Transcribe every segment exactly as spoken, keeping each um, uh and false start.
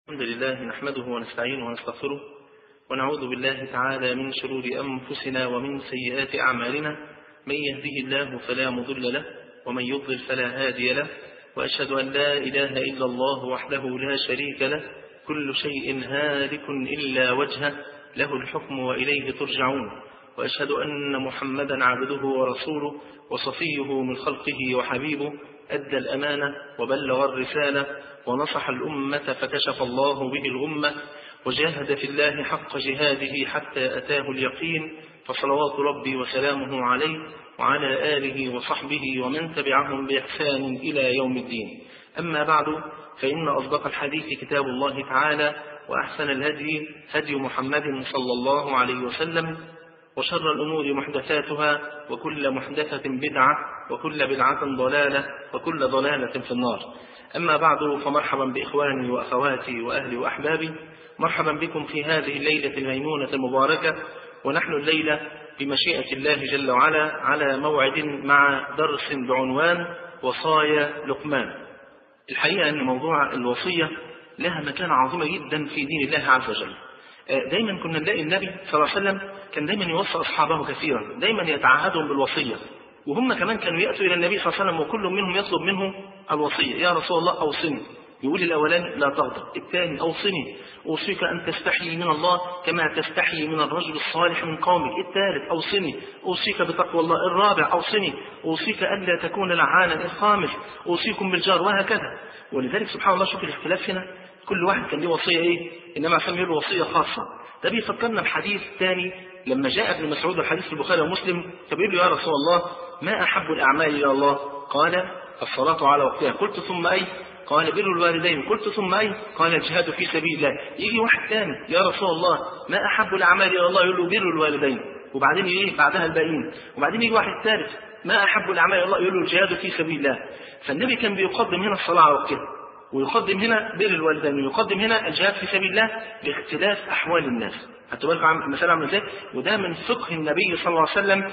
الحمد لله نحمده ونستعينه ونستغفره ونعوذ بالله تعالى من شرور أنفسنا ومن سيئات أعمالنا. من يهده الله فلا مضل له ومن يضلل فلا هادي له، وأشهد أن لا إله إلا الله وحده لا شريك له، كل شيء هالك إلا وجهه، له الحكم وإليه ترجعون. وأشهد أن محمدا عبده ورسوله وصفيه من خلقه وحبيبه، أدى الأمانة وبلغ الرسالة ونصح الأمة فكشف الله به الغمة، وجاهد في الله حق جهاده حتى أتاه اليقين، فصلوات ربي وسلامه عليه وعلى آله وصحبه ومن تبعهم بإحسان إلى يوم الدين. أما بعد، فإن أصدق الحديث كتاب الله تعالى، وأحسن الهدي هدي محمد صلى الله عليه وسلم، وشر الأمور محدثاتها، وكل محدثة بدعة، وكل بدعة ضلالة، وكل ضلالة في النار. أما بعد، فمرحبا بإخواني وأخواتي وأهلي وأحبابي، مرحبا بكم في هذه الليلة الميمونة المباركة، ونحن الليلة بمشيئة الله جل وعلا على موعد مع درس بعنوان وصايا لقمان. الحقيقة أن موضوع الوصية لها مكانة عظيمة جدا في دين الله عز وجل. دايما كنا نلاقي النبي صلى الله عليه وسلم كان دايما يوصي أصحابه كثيرا، دايما يتعهدهم بالوصية، وهم كمان كانوا يأتوا إلى النبي صلى الله عليه وسلم وكل منهم يطلب منه الوصية. يا رسول الله أوصني. يقول الأولاني لا تغضب، الثاني أوصني أوصيك أن تستحيي من الله كما تستحيي من الرجل الصالح من قومك، الثالث أوصني أوصيك بتقوى الله، الرابع أوصني أوصيك ألا تكون لعانا، الخامس أوصيكم بالجار، وهكذا. ولذلك سبحان الله شوف الاختلاف هنا، كل واحد كان له وصية إيه؟ إنما عشان له وصية خاصة. ده بيفكرنا بحديث ثاني لما جاء ابن مسعود الحديث في البخاري ومسلم، فبيقول له يا رسول الله ما أحب الأعمال إلى الله؟ قال الصلاة على وقتها. قلت ثم أي؟ قال بر الوالدين. قلت ثم أي؟ قال الجهاد في سبيل الله. يجي واحد ثاني يا رسول الله ما أحب الأعمال إلى الله؟ يقول له بر الوالدين، وبعدين إيه بعدها الباقيين. وبعدين يجي واحد ثالث ما أحب الأعمال إلى الله؟ يقول له الجهاد في سبيل الله. فالنبي كان بيقدم هنا الصلاة على وقتها، ويقدم هنا بر الوالدين، ويقدم هنا الجهاد في سبيل الله باختلاف أحوال الناس. هتبقى لكم المسألة عاملة ازاي؟ وده من فقه النبي صلى الله عليه وسلم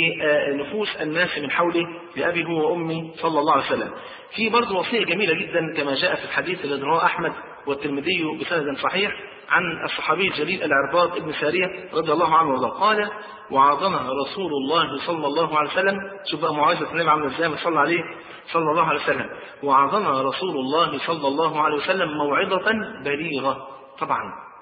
بنفوس الناس من حوله لأبي هو وأمي صلى الله عليه وسلم. في برضه وصية جميلة جدا كما جاء في الحديث الذي رواه أحمد والترمذي بسند صحيح عن الصحابي الجليل العرباض بن سارية رضي الله عنه وارضاه، قال وعظنا رسول الله صلى الله عليه وسلم. شوف بقى موعظة النبي عاملة ازاي، ما صلى عليه صلى الله عليه وسلم. وعظنا رسول الله صلى الله عليه وسلم موعظة بليغة، طبعا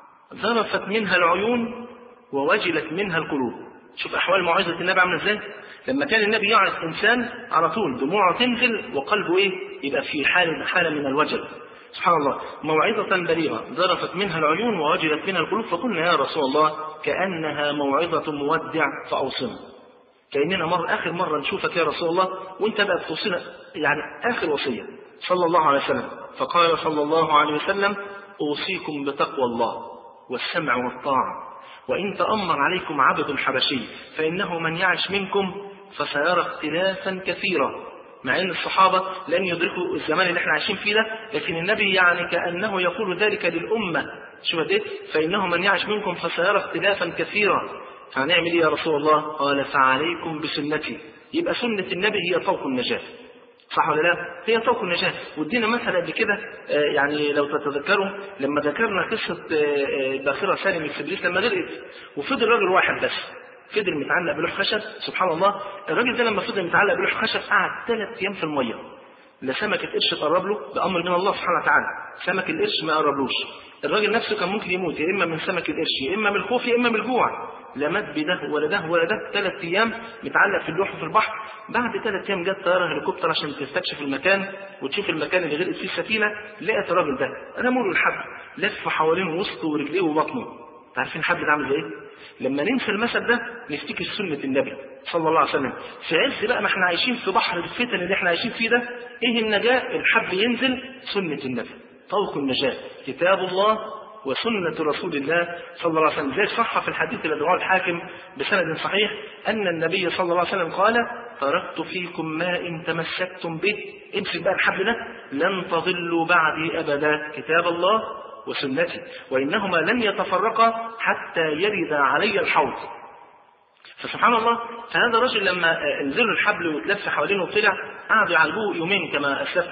ذرفت منها العيون ووجلت منها القلوب. شوف أحوال موعظة النبي عاملة ازاي. لما كان النبي يعظ إنسان على طول دموعه تنزل وقلبه ايه يبقى في حالة حالة من الوجل. سبحان الله، موعظة بليغة ذرفت منها العيون ووجلت منها القلوب. فقلنا يا رسول الله كأنها موعظة مودع فأوصنا. كأننا مر آخر مرة نشوفك يا رسول الله وانت بقى توصينا يعني آخر وصية صلى الله عليه وسلم. فقال صلى الله عليه وسلم أوصيكم بتقوى الله والسمع والطاعة، وإن تأمر عليكم عبد حبشي فإنه من يعش منكم فسيرى اختلافا كثيرا. مع أن الصحابة لن يدركوا الزمان اللي احنا عايشين فيه ده، لكن النبي يعني كأنه يقول ذلك للأمة. شوف ده، فإنه من يعش منكم فسيرى اختلافا كثيرا. فهنعمل ايه يا رسول الله؟ قال فعليكم بسنتي. يبقى سنة النبي هي طوق النجاة، صح ولا لا؟ هي طوق النجاة. وادينا مثلا قبل كده يعني لو تتذكروا لما ذكرنا قصة باخرة سالم السبليس لما غرقت وفضل راجل واحد بس فضل متعلق بلوح خشب. سبحان الله، الراجل ده لما فضل متعلق بلوح خشب قعد ثلاث ايام في الميه، لا سمك القرش تقرب له بأمر من الله سبحانه وتعالى، سمك القرش ما قربلوش. الراجل نفسه كان ممكن يموت يا اما من سمك القرش يا اما من الخوف يا اما من الجوع، لا مات بده ولا ده ولا ده. ثلاث ايام متعلق في اللوح في البحر. بعد ثلاث ايام جت طياره هليكوبتر عشان تستكشف المكان وتشوف المكان اللي غرقت فيه السفينه. لقت الراجل ده رموا له الحبل لف حوالين وسطه ورجليه وبطنه. عارفين الحبل ده عامل ايه؟ لما ننسى المثل ده نفتكر سنه النبي صلى الله عليه وسلم. في عز بقى ما احنا عايشين في بحر الفتن اللي احنا عايشين فيه ده، ايه النجاه؟ الحبل ينزل، سنه النبي، طوق النجاه كتاب الله وسنة رسول الله صلى الله عليه وسلم. زي صح في الحديث الذي رواه الحاكم بسند صحيح أن النبي صلى الله عليه وسلم قال تركت فيكم ما إن تمسكتم به، امسك بقى الحبل ده، لن تضلوا بعدي أبدا، كتاب الله وسنتي، وإنهما لن يتفرقا حتى يرد علي الحوض. فسبحان الله، فهذا الرجل لما نزلوا الحبل وتلف حوالينه وطلع قعدوا يعالجوه يومين كما أسلفنا.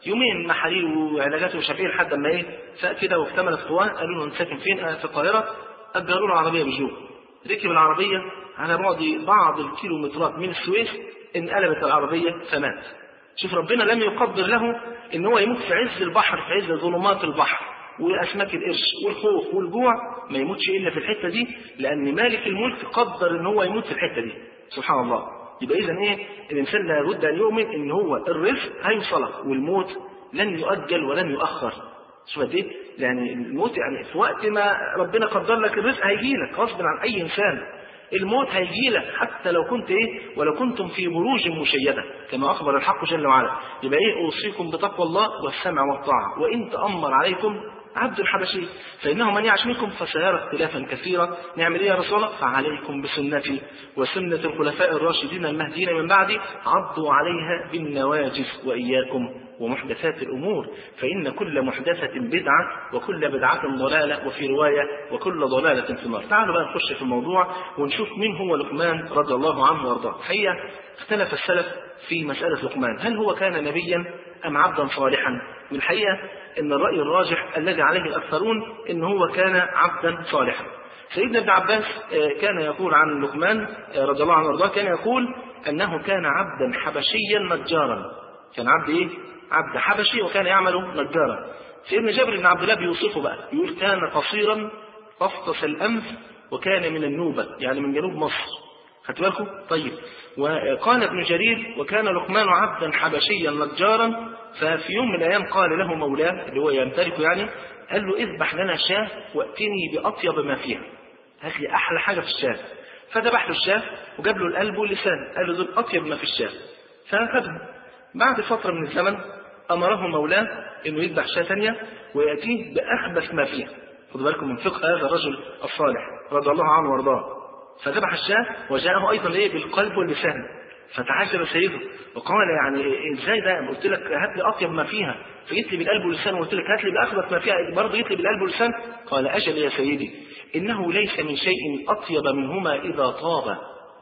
يومين محاليل وعلاجات ومش عارف ايه لحد ما ايه فاق كده واكتمل القواه. قالوا له انت ساكن فين؟ انا في القاهره. اجروا له عربيه بيجو، ركب العربيه على بعد بعض الكيلومترات من السويس انقلبت العربيه فمات. شوف ربنا لم يقدر له ان هو يموت في عز البحر، في عز ظلمات البحر واسماك القرش والخوف والجوع، ما يموتش الا في الحته دي، لان مالك الملك قدر ان هو يموت في الحته دي. سبحان الله. يبقى اذا ايه؟ الانسان لابد ان يؤمن ان هو الرزق هيوصله والموت لن يؤجل ولن يؤخر. شوف قد ايه؟ يعني الموت يعني في وقت ما ربنا قدر لك الرزق هيجي لك غصب عن اي انسان. الموت هيجي لك حتى لو كنت ايه؟ ولو كنتم في بروج مشيده كما اخبر الحق جل وعلا. يبقى ايه؟ اوصيكم بتقوى الله والسمع والطاعه، وان تامر عليكم عبد الحبشي فإنه من يعش منكم فسيرى اختلافا كثيرا. نعمل ايه يا رسول الله؟ فعليكم بسنتي وسنة الخلفاء الراشدين المهديين من بعدي عضوا عليها بالنواجذ، وإياكم ومحدثات الأمور فإن كل محدثة بدعة وكل بدعة ضلالة، وفي رواية وكل ضلالة في النار. تعالوا بقى نخش في الموضوع ونشوف مين هو لقمان رضي الله عنه وارضاه. الحقيقة اختلف السلف في مسألة لقمان، هل هو كان نبيا أم عبدا صالحا؟ من الحقيقة ان الرأي الراجح الذي عليه الأكثرون ان هو كان عبدا صالحا. سيدنا ابن عباس كان يقول عن لقمان رضي الله عنه وارضاه، كان يقول انه كان عبدا حبشيا نجارا. كان عبد ايه؟ عبد حبشي وكان يعمل نجارا. سيدنا جابر بن عبد الله بيوصفه بقى، يقول كان قصيرا فافطس الانف وكان من النوبة، يعني من جنوب مصر. خدت بالكم؟ طيب. وقال ابن جرير وكان لقمان عبدا حبشيا نجارا، ففي يوم من الايام قال له مولاه اللي هو يمتلكه يعني، قال له اذبح لنا شاة واتني باطيب ما فيها، هات لي احلى حاجه في الشاة. فذبح له الشاة وجاب له القلب واللسان، قال له دول اطيب ما في الشاة. فاخذهم. بعد فتره من الزمن امره مولاه انه يذبح شاة ثانيه وياتيه باخبث ما فيها. خدوا بالكم من فقه هذا الرجل الصالح رضي الله عنه وارضاه. فذبح الشاة وجاءه ايضا ايه؟ بالقلب واللسان. فتعجب سيده وقال يعني ازاي ده؟ قلت لك هات لي اطيب ما فيها فجيت لي بالقلب واللسان، وقلت لك هات لي باخبث ما فيها برضه جيت لي بالقلب واللسان. قال اجل يا سيدي، انه ليس من شيء اطيب منهما اذا طاب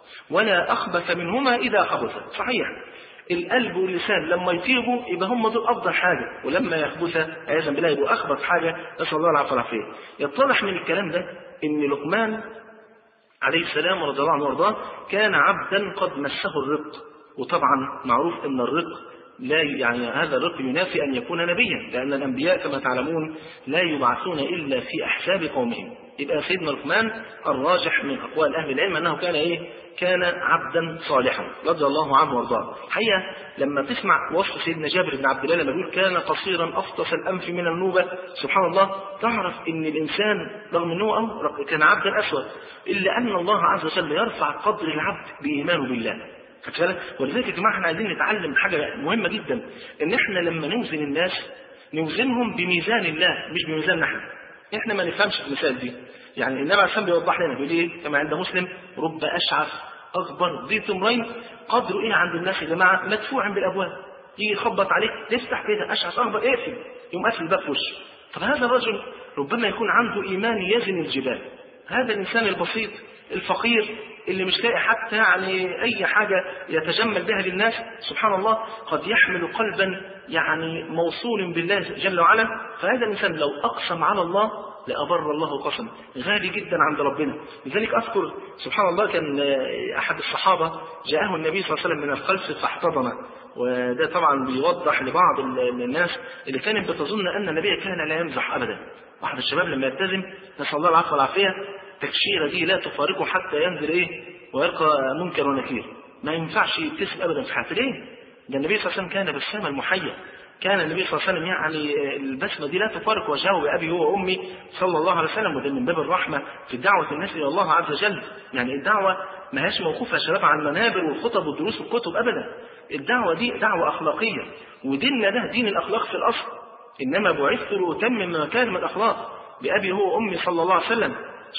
ولا اخبث منهما اذا خبث. صحيح القلب واللسان لما يطيبوا يبقى هم دول افضل حاجه، ولما يخبث عياذا بالله يبقوا اخبث حاجه، نسال الله العفو والعافيه. يتضح من الكلام ده ان لقمان عليه السلام رضي الله عنه وارضاه كان عبدا قد مسه الرق. وطبعا معروف ان الرق لا يعني هذا الرق ينافي ان يكون نبيا، لان الانبياء كما تعلمون لا يبعثون الا في احساب قومهم. يبقى سيدنا لقمان الراجح من اقوال اهل العلم انه كان ايه؟ كان عبدا صالحا رضي الله عنه وارضاه. حقيقه لما تسمع وصف سيدنا جابر بن عبد الله لما يقول كان قصيرا افطس الانف من النوبه، سبحان الله، تعرف ان الانسان رغم انه كان عبدا اسود الا ان الله عز وجل يرفع قدر العبد بايمانه بالله. خدت بالك؟ ولذلك يا جماعه احنا عايزين نتعلم حاجه مهمه جدا، ان احنا لما نوزن الناس نوزنهم بميزان الله مش بميزاننا احنا. احنا ما نفهمش المثال دي. يعني النبي عليه الصلاه والسلام بيوضح لنا، بيقول ايه كما عند مسلم: رب اشعث اغبر ذي تمرين. قدره ايه عند الناس يا جماعه؟ مدفوع بالابواب، يجي يخبط عليك تفتح كده اشعث اغبر اقفل، يقوم قافل الباب في وشه. طب هذا الرجل ربما يكون عنده ايمان يزن الجبال. هذا الانسان البسيط الفقير اللي مش لاقي حتى يعني اي حاجه يتجمل بها للناس، سبحان الله قد يحمل قلبا يعني موصول بالله جل وعلا. فهذا الانسان لو اقسم على الله لأبر الله قسم، غالي جدا عند ربنا. لذلك أذكر سبحان الله كان أحد الصحابة جاءه النبي صلى الله عليه وسلم من الخلف فاحتضنه، وده طبعا بيوضح لبعض الناس اللي كانت بتظن أن النبي كان لا يمزح أبدا. واحد الشباب لما يلتزم نسأل الله العفو والعافية تكشيرة دي لا تفارقه حتى ينزل إيه ويلقى منكر ونكير. ما ينفعش يبتسم أبدا في حياته. ليه؟ ده النبي صلى الله عليه وسلم كان بسامة المحيا. كان النبي صلى الله عليه وسلم يعني البسمة دي لا تفارق وجهه بأبي هو وأمي صلى الله عليه وسلم. وده من باب الرحمة في دعوة الناس إلى الله عز وجل. يعني الدعوة ما هيش موقوفة يا شباب على المنابر والخطب والدروس والكتب أبدا. الدعوة دي دعوة أخلاقية، وديننا ده دين الأخلاق في الأصل. إنما بعثت لأتمم مكارم الأخلاق بأبي هو وأمي صلى الله عليه وسلم.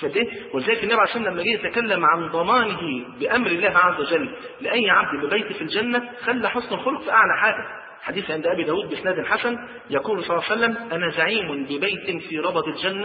ولذلك النبي عليه الصلاة والسلام لما جه يتكلم عن ضمانه بأمر الله عز وجل لأي عبد ببيت في الجنة خلى حسن الخلق في أعلى حاجة. حديث عند أبي داود بإسناد حسن يقول صلى الله عليه وسلم: أنا زعيم ببيت في ربض الجنة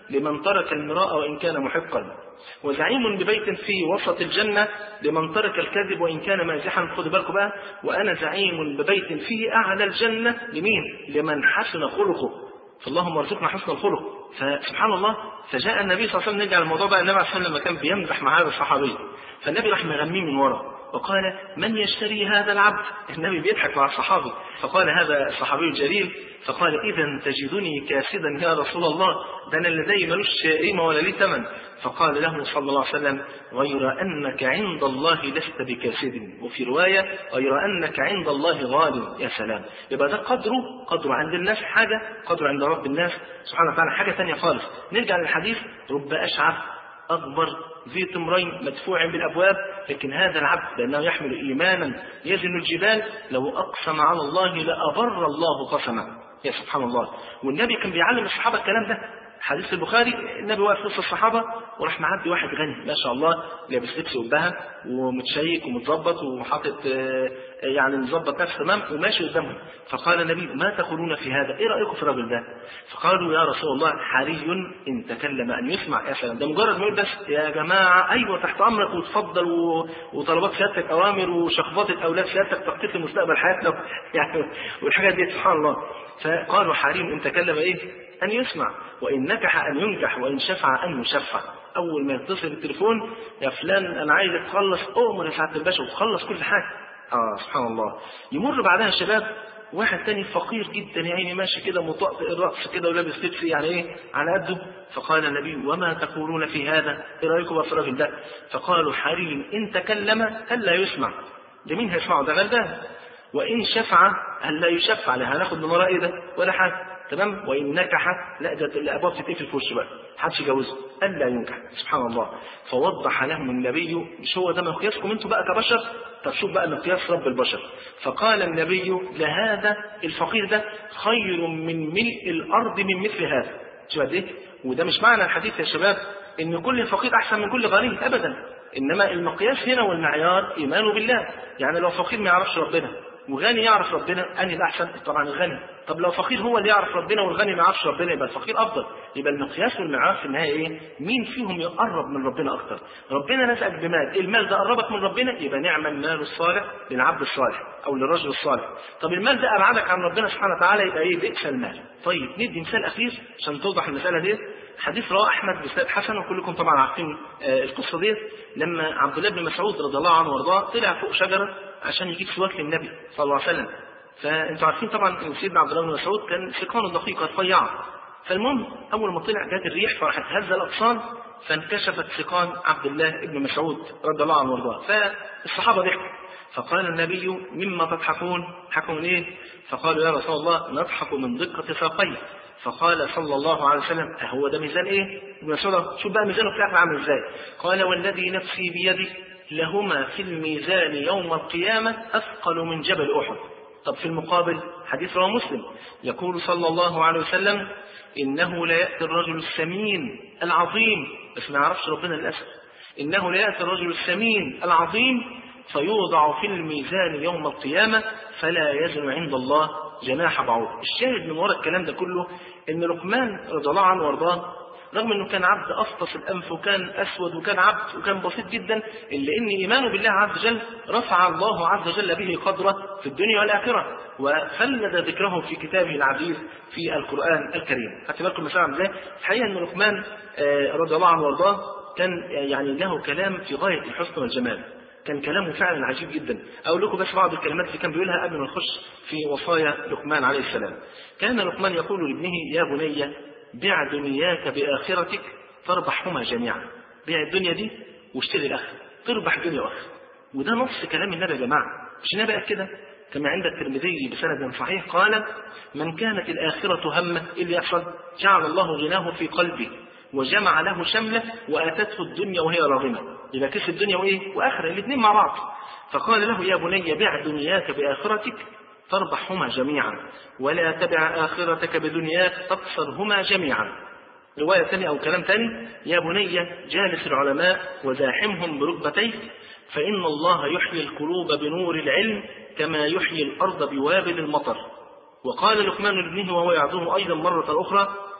لمن ترك المراء وإن كان محقا، وزعيم ببيت في وسط الجنة لمن ترك الكذب وإن كان مازحا. خدوا بالكم بقى، وأنا زعيم ببيت فيه أعلى الجنة لمين؟ لمن حسن خلقه. فاللهم ارزقنا حسن الخلق. فسبحان الله، فجاء النبي صلى الله عليه وسلم، نرجع الموضوع بقى، النبي عليه الصلاة والسلام لما كان بيمزح مع هذا الصحابي، فالنبي راح مغميه من ورا وقال: من يشتري هذا العبد؟ النبي بيضحك مع الصحابي، فقال هذا الصحابي الجليل، فقال: إذا تجدني كاسدا يا رسول الله، ده أنا لدي ملوش قيمة ولا لي ثمن. فقال له صلى الله عليه وسلم: غير أنك عند الله لست بكاسد، وفي رواية: غير أنك عند الله غال. يا سلام، يبقى ده قدره قدره عند الناس حاجة، قدره عند رب الناس سبحانه وتعالى حاجة ثانية خالص. نرجع للحديث: رب أشعث أكبر ذي تمرين مدفوع بالأبواب، لكن هذا العبد لأنه يحمل إيمانا يزن الجبال، لو أقسم على الله لأبر الله قسمه. يا سبحان الله. والنبي كان بيعلم الصحابة الكلام ده. حديث البخاري، النبي واقف وسط الصحابة وراح معدي واحد غني ما شاء الله، لابس لبس وبها ومتشيك ومتظبط وحاطط يعني مظبط نفسه تمام وماشي قدامهم. فقال النبي: ما تقولون في هذا؟ ايه رايكم في الراجل ده؟ فقالوا: يا رسول الله حري ان تكلم ان يسمع. يا سلام، ده مجرد ما يقول بس يا جماعه ايوه تحت امرك وتفضل وطلبات سيادتك اوامر وشخبات الاولاد سيادتك تخطيط لمستقبل حياتنا يعني والحاجات دي سبحان الله. فقالوا: حري ان تكلم ايه؟ ان يسمع، وان نكح ان ينكح، وان شفع ان يشفع. اول ما يتصل التليفون: يا فلان انا عايزك تخلص امر يا سعاده الباشا وتخلص كل حاجه. اه سبحان الله. يمر بعدها الشباب واحد تاني فقير جدا يا عيني ماشي كده مطأطئ الرأس كده ولابس لبس يعني ايه على قده. فقال النبي: وما تقولون في هذا؟ ايه رايكم في الراجل ده؟ فقالوا: حري ان تكلم الا يسمع. ده مين هيسمعه؟ ده غلبان. وان شفع الا يشفع، لا هناخد من وراه ايه ده ولا حاجه تمام. وان نكح، لا ده الابواب تتقفل في وشه بقى محدش يجوزه الا ينكح. سبحان الله. فوضح لهم النبي: مش هو ده مقياسكم انتم بقى كبشر؟ طب شوف بقى مقياس رب البشر. فقال النبي: لهذا الفقير ده خير من ملء الارض من مثل هذا. شوف قد ايه. وده مش معنى الحديث يا شباب ان كل فقير احسن من كل غني ابدا، انما المقياس هنا والمعيار ايمانه بالله. يعني لو فقير ما يعرفش ربنا وغني يعرف ربنا، أنهي الأحسن؟ طبعا الغني. طب لو فقير هو اللي يعرف ربنا والغني ما يعرفش ربنا، يبقى الفقير أفضل. يبقى المقياس والمعيار في النهاية إيه؟ مين فيهم يقرب من ربنا أكتر؟ ربنا رزقك بمال، المال ده قربك من ربنا، يبقى نعم المال الصالح للعبد الصالح أو للرجل الصالح. طب المال ده أبعدك عن ربنا سبحانه وتعالى، يبقى إيه؟ بئس المال. طيب ندي مثال أخير عشان توضح المسألة دي. حديث رواه أحمد بسند حسن، وكلكم طبعا عارفين آه القصة دي. لما عبد الله بن مسعود رضي الله عنه وارضاه طلع فوق شجرة عشان يجيب سواك للنبي صلى الله عليه وسلم. فانتوا عارفين طبعا ان سيدنا عبد الله بن مسعود كان سيقانه دقيقه رفيعه. فالمهم اول ما طلع جت الريح فراحت هز الاغصان فانكشفت سيقان عبد الله بن مسعود رضي الله عنه وارضاه. فالصحابه ضحكوا. فقال النبي: مما تضحكون؟ حكوا من ايه؟ فقالوا: يا رسول الله نضحك من دقه ساقيه. فقال صلى الله عليه وسلم: أهو ده ميزان ايه؟ ابن مسعود شوف بقى ميزانه في الاخر عامل ازاي. قال: والذي نفسي بيده لهما في الميزان يوم القيامة أثقل من جبل أحد. طب في المقابل حديث رواه مسلم يقول صلى الله عليه وسلم: إنه لا يأتي الرجل السمين العظيم، بس ما يعرفش ربنا للأسف، إنه لا يأتي الرجل السمين العظيم فيوضع في الميزان يوم القيامة فلا يزن عند الله جناح بعوض. الشاهد من وراء الكلام ده كله إن لقمان رضي الله عنه وارضاه رغم انه كان عبد افطس الانف وكان اسود وكان عبد وكان بسيط جدا، الا ان ايمانه بالله عز وجل رفع الله عز وجل به قدره في الدنيا والاخره، وخلد ذكره في كتابه العزيز في القران الكريم. خدت بالكم مثلا ازاي؟ الحقيقه ان لقمان رضي الله عنه وارضاه كان يعني له كلام في غايه الحسن والجمال، كان كلامه فعلا عجيب جدا. اقول لكم بس بعض الكلمات اللي كان بيقولها قبل ما نخش في وصايا لقمان عليه السلام. كان لقمان يقول لابنه: يا بني بيع دنياك بآخرتك تربحهما جميعا. بيع الدنيا دي واشتري الآخرة تربح دنيا وآخرة. وده نص كلام النبي يا جماعة، مش النبي قال كده كما عند الترمذي بسند صحيح قال: من كانت الآخرة همه اللي يحصل جعل الله غناه في قلبه وجمع له شمله وآتته الدنيا وهي راغمة. يبقى كسب الدنيا وإيه؟ وآخرة الاثنين مع بعض. فقال له: يا بني بيع دنياك بآخرتك تربحهما جميعا ولا تبع آخرتك بدنياك تخسرهما جميعا. رواية ثانية أو كلام ثاني: يا بني جالس العلماء وزاحمهم بركبتيك فإن الله يحيي القلوب بنور العلم كما يحيي الأرض بوابل المطر. وقال لقمان لابنه وهو يعظه أيضا مرة أخرى: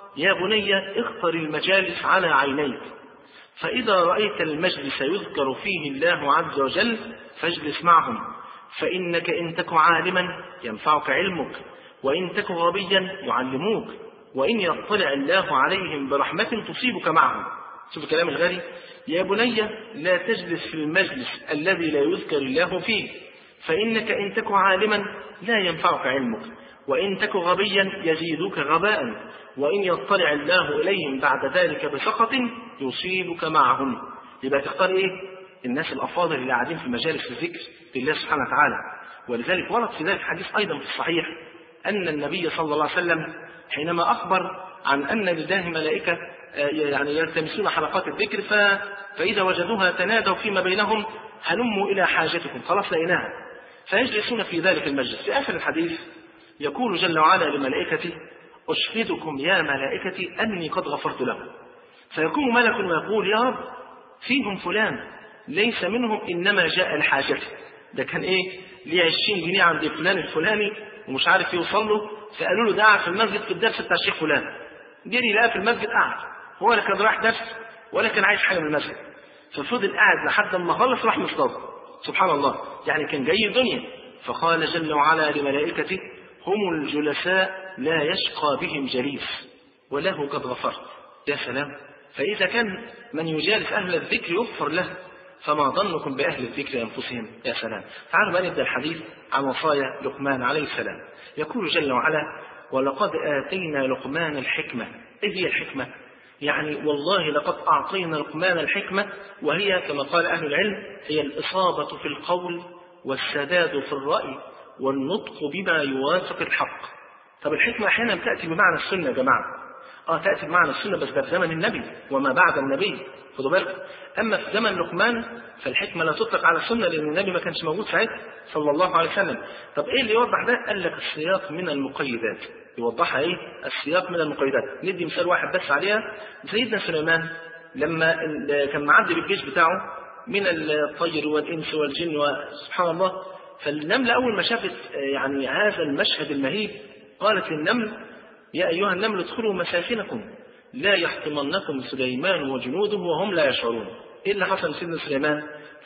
يا بني اختر المجالس على عينيك، فإذا رأيت المجلس يذكر فيه الله عز وجل فاجلس معهم، فإنك إن تك عالما ينفعك علمك، وإن تك غبيا يعلموك، وإن يطلع الله عليهم برحمة تصيبك معهم. شوف الكلام الغالي، يا بني لا تجلس في المجلس الذي لا يذكر الله فيه، فإنك إن تك عالما لا ينفعك علمك، وإن تك غبيا يزيدك غباء، وإن يطلع الله إليهم بعد ذلك بسخط يصيبك معهم. يبقى تختار إيه؟ الناس الأفاضل اللي قاعدين في مجالس الذكر لله سبحانه وتعالى. ولذلك ورد في ذلك حديث أيضا في الصحيح أن النبي صلى الله عليه وسلم حينما أخبر عن أن لله ملائكة يعني يلتمسون حلقات الذكر فإذا وجدوها تنادوا فيما بينهم هلموا إلى حاجتكم، خلاص لقيناها، فيجلسون في ذلك المجلس. في آخر الحديث يقول جل وعلا لملائكته أشهدكم يا ملائكتي أني قد غفرت له، فيقوم ملك ويقول يا رب فيهم فلان ليس منهم إنما جاء لحاجته، ده كان إيه ليه عشرين جنيه عند فلان الفلاني ومش عارف يوصل له، فقالوا له ده قاعد في المسجد في الدرس بتاع الشيخ فلان، جري لقاه في المسجد قاعد، هو لا كان رايح درس ولا كان عايز حاجة من المسجد، ففضل قاعد لحد ما خلص راح مصطاد. سبحان الله، يعني كان جاي دنيا. فقال جل وعلا لملائكته هم الجلساء لا يشقى بهم جليس وله قد غفرت. يا سلام، فإذا كان من يجالس أهل الذكر يغفر له، فما ظنكم بأهل الذكر أنفسهم. يا سلام. تعالوا بقى نبدأ الحديث عن وصايا لقمان عليه السلام. يقول جل وعلا ولقد آتينا لقمان الحكمة. إيه هي الحكمة؟ يعني والله لقد أعطينا لقمان الحكمة، وهي كما قال أهل العلم هي الإصابة في القول والسداد في الرأي والنطق بما يوافق الحق. طب الحكمة أحيانا تأتي بمعنى السنة يا جماعة، آه تأتي بمعنى السنة بس ده في زمن النبي وما بعد النبي، خدوا بالكم. أما في زمن لقمان فالحكمة لا تطلق على السنة لأن النبي ما كانش موجود ساعتها صلى الله عليه وسلم. طب إيه اللي يوضح ده؟ قال لك السياق من المقيدات. يوضحها إيه؟ السياق من المقيدات. ندي مثال واحد بس عليها. سيدنا سليمان لما كان معدي بالجيش بتاعه من الطير والإنس والجن وسبحان الله، فالنملة أول ما شافت يعني هذا المشهد المهيب قالت للنمل يا أيها النمل ادخلوا مساكنكم لا يحطمنكم سليمان وجنوده وهم لا يشعرون. إيه اللي حصل سيدنا سليمان؟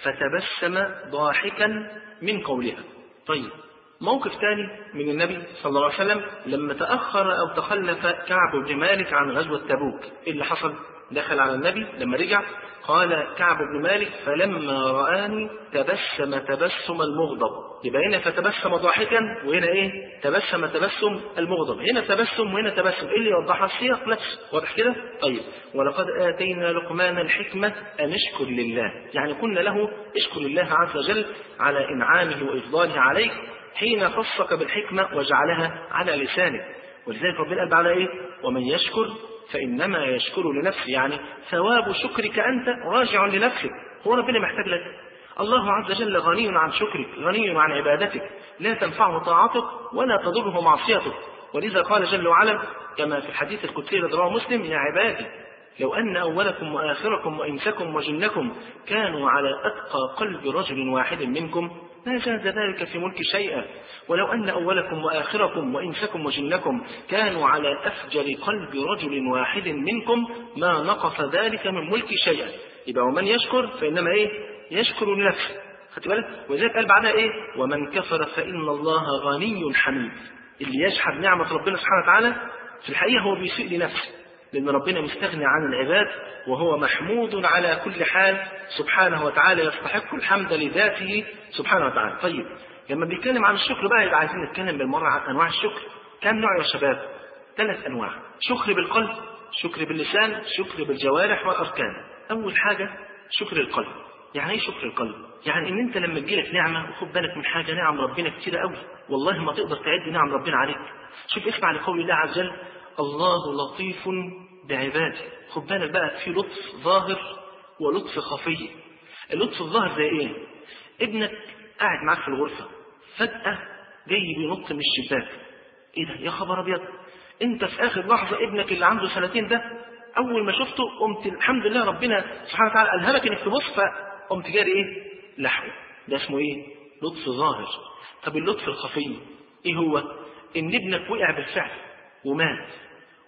فتبسم ضاحكا من قولها. طيب موقف ثاني من النبي صلى الله عليه وسلم لما تأخر أو تخلف كعب بن مالك عن غزوة تبوك. إيه اللي حصل؟ دخل على النبي لما رجع قال كعب بن مالك فلما رآني تبسم تبسم المغضب. يبقى هنا فتبسم ضاحكا وهنا ايه؟ تبسم تبسم المغضب. هنا تبسم وهنا تبسم. ايه اللي يوضحها؟ السياق نفسه. واضح كده؟ طيب ولقد آتينا لقمان الحكمة أن اشكر لله، يعني قلنا له اشكر الله عز وجل على إنعامه وإفضاله عليك حين خصك بالحكمة وجعلها على لسانك. ولذلك ربنا قال على ايه؟ ومن يشكر فإنما يشكر لنفسه، يعني ثواب شكرك أنت راجع لنفسك. هو ربنا محتاج لك؟ الله عز وجل غني عن شكرك، غني عن عبادتك، لا تنفعه طاعتك ولا تضره معصيتك. ولذا قال جل وعلا كما في الحديث القدسي الذي رواه مسلم يا عبادي لو أن أولكم وآخركم وإنسكم وجنكم كانوا على أتقى قلب رجل واحد منكم ما زاد ذلك في ملك شيئا، ولو أن أولكم وآخركم وإنسكم وجنكم كانوا على أفجر قلب رجل واحد منكم ما نقص ذلك من ملك شيئا. يبقى ومن يشكر فإنما إيه؟ يشكر لنفسه. خدت بالك؟ ولذلك قال بعدها إيه؟ ومن كفر فإن الله غني حميد. اللي يجحد نعمة ربنا سبحانه وتعالى في الحقيقة هو بيسيء لنفسه، لأن ربنا مستغني عن العباد وهو محمود على كل حال سبحانه وتعالى، يستحق الحمد لذاته سبحانه وتعالى. طيب لما بيتكلم عن الشكر بقى يبقى عايزين نتكلم بالمرة عن أنواع الشكر. كم نوع يا شباب؟ ثلاث أنواع. شكر بالقلب، شكر باللسان، شكر بالجوارح والأركان. أول حاجة شكر القلب. يعني ايه شكر القلب؟ يعني ان انت لما تجيلك نعمه وخد بالك من حاجه، نعم ربنا كتير قوي والله ما تقدر تعد نعم ربنا عليك. شوف اسمع لقول الله عز وجل الله لطيف بعباده. خد بالك بقى في لطف ظاهر ولطف خفي. اللطف الظاهر زي ايه؟ ابنك قاعد معاك في الغرفه فجاه جاي بينط من الشباك. ايه ده يا خبر ابيض؟ انت في اخر لحظه ابنك اللي عنده سنتين ده اول ما شفته قمت الحمد لله ربنا سبحانه وتعالى الهمك انك تبص فقمت جاري ايه؟ لحقه. ده اسمه ايه؟ لطف ظاهر. طب اللطف الخفي ايه هو؟ ان ابنك وقع بالفعل ومات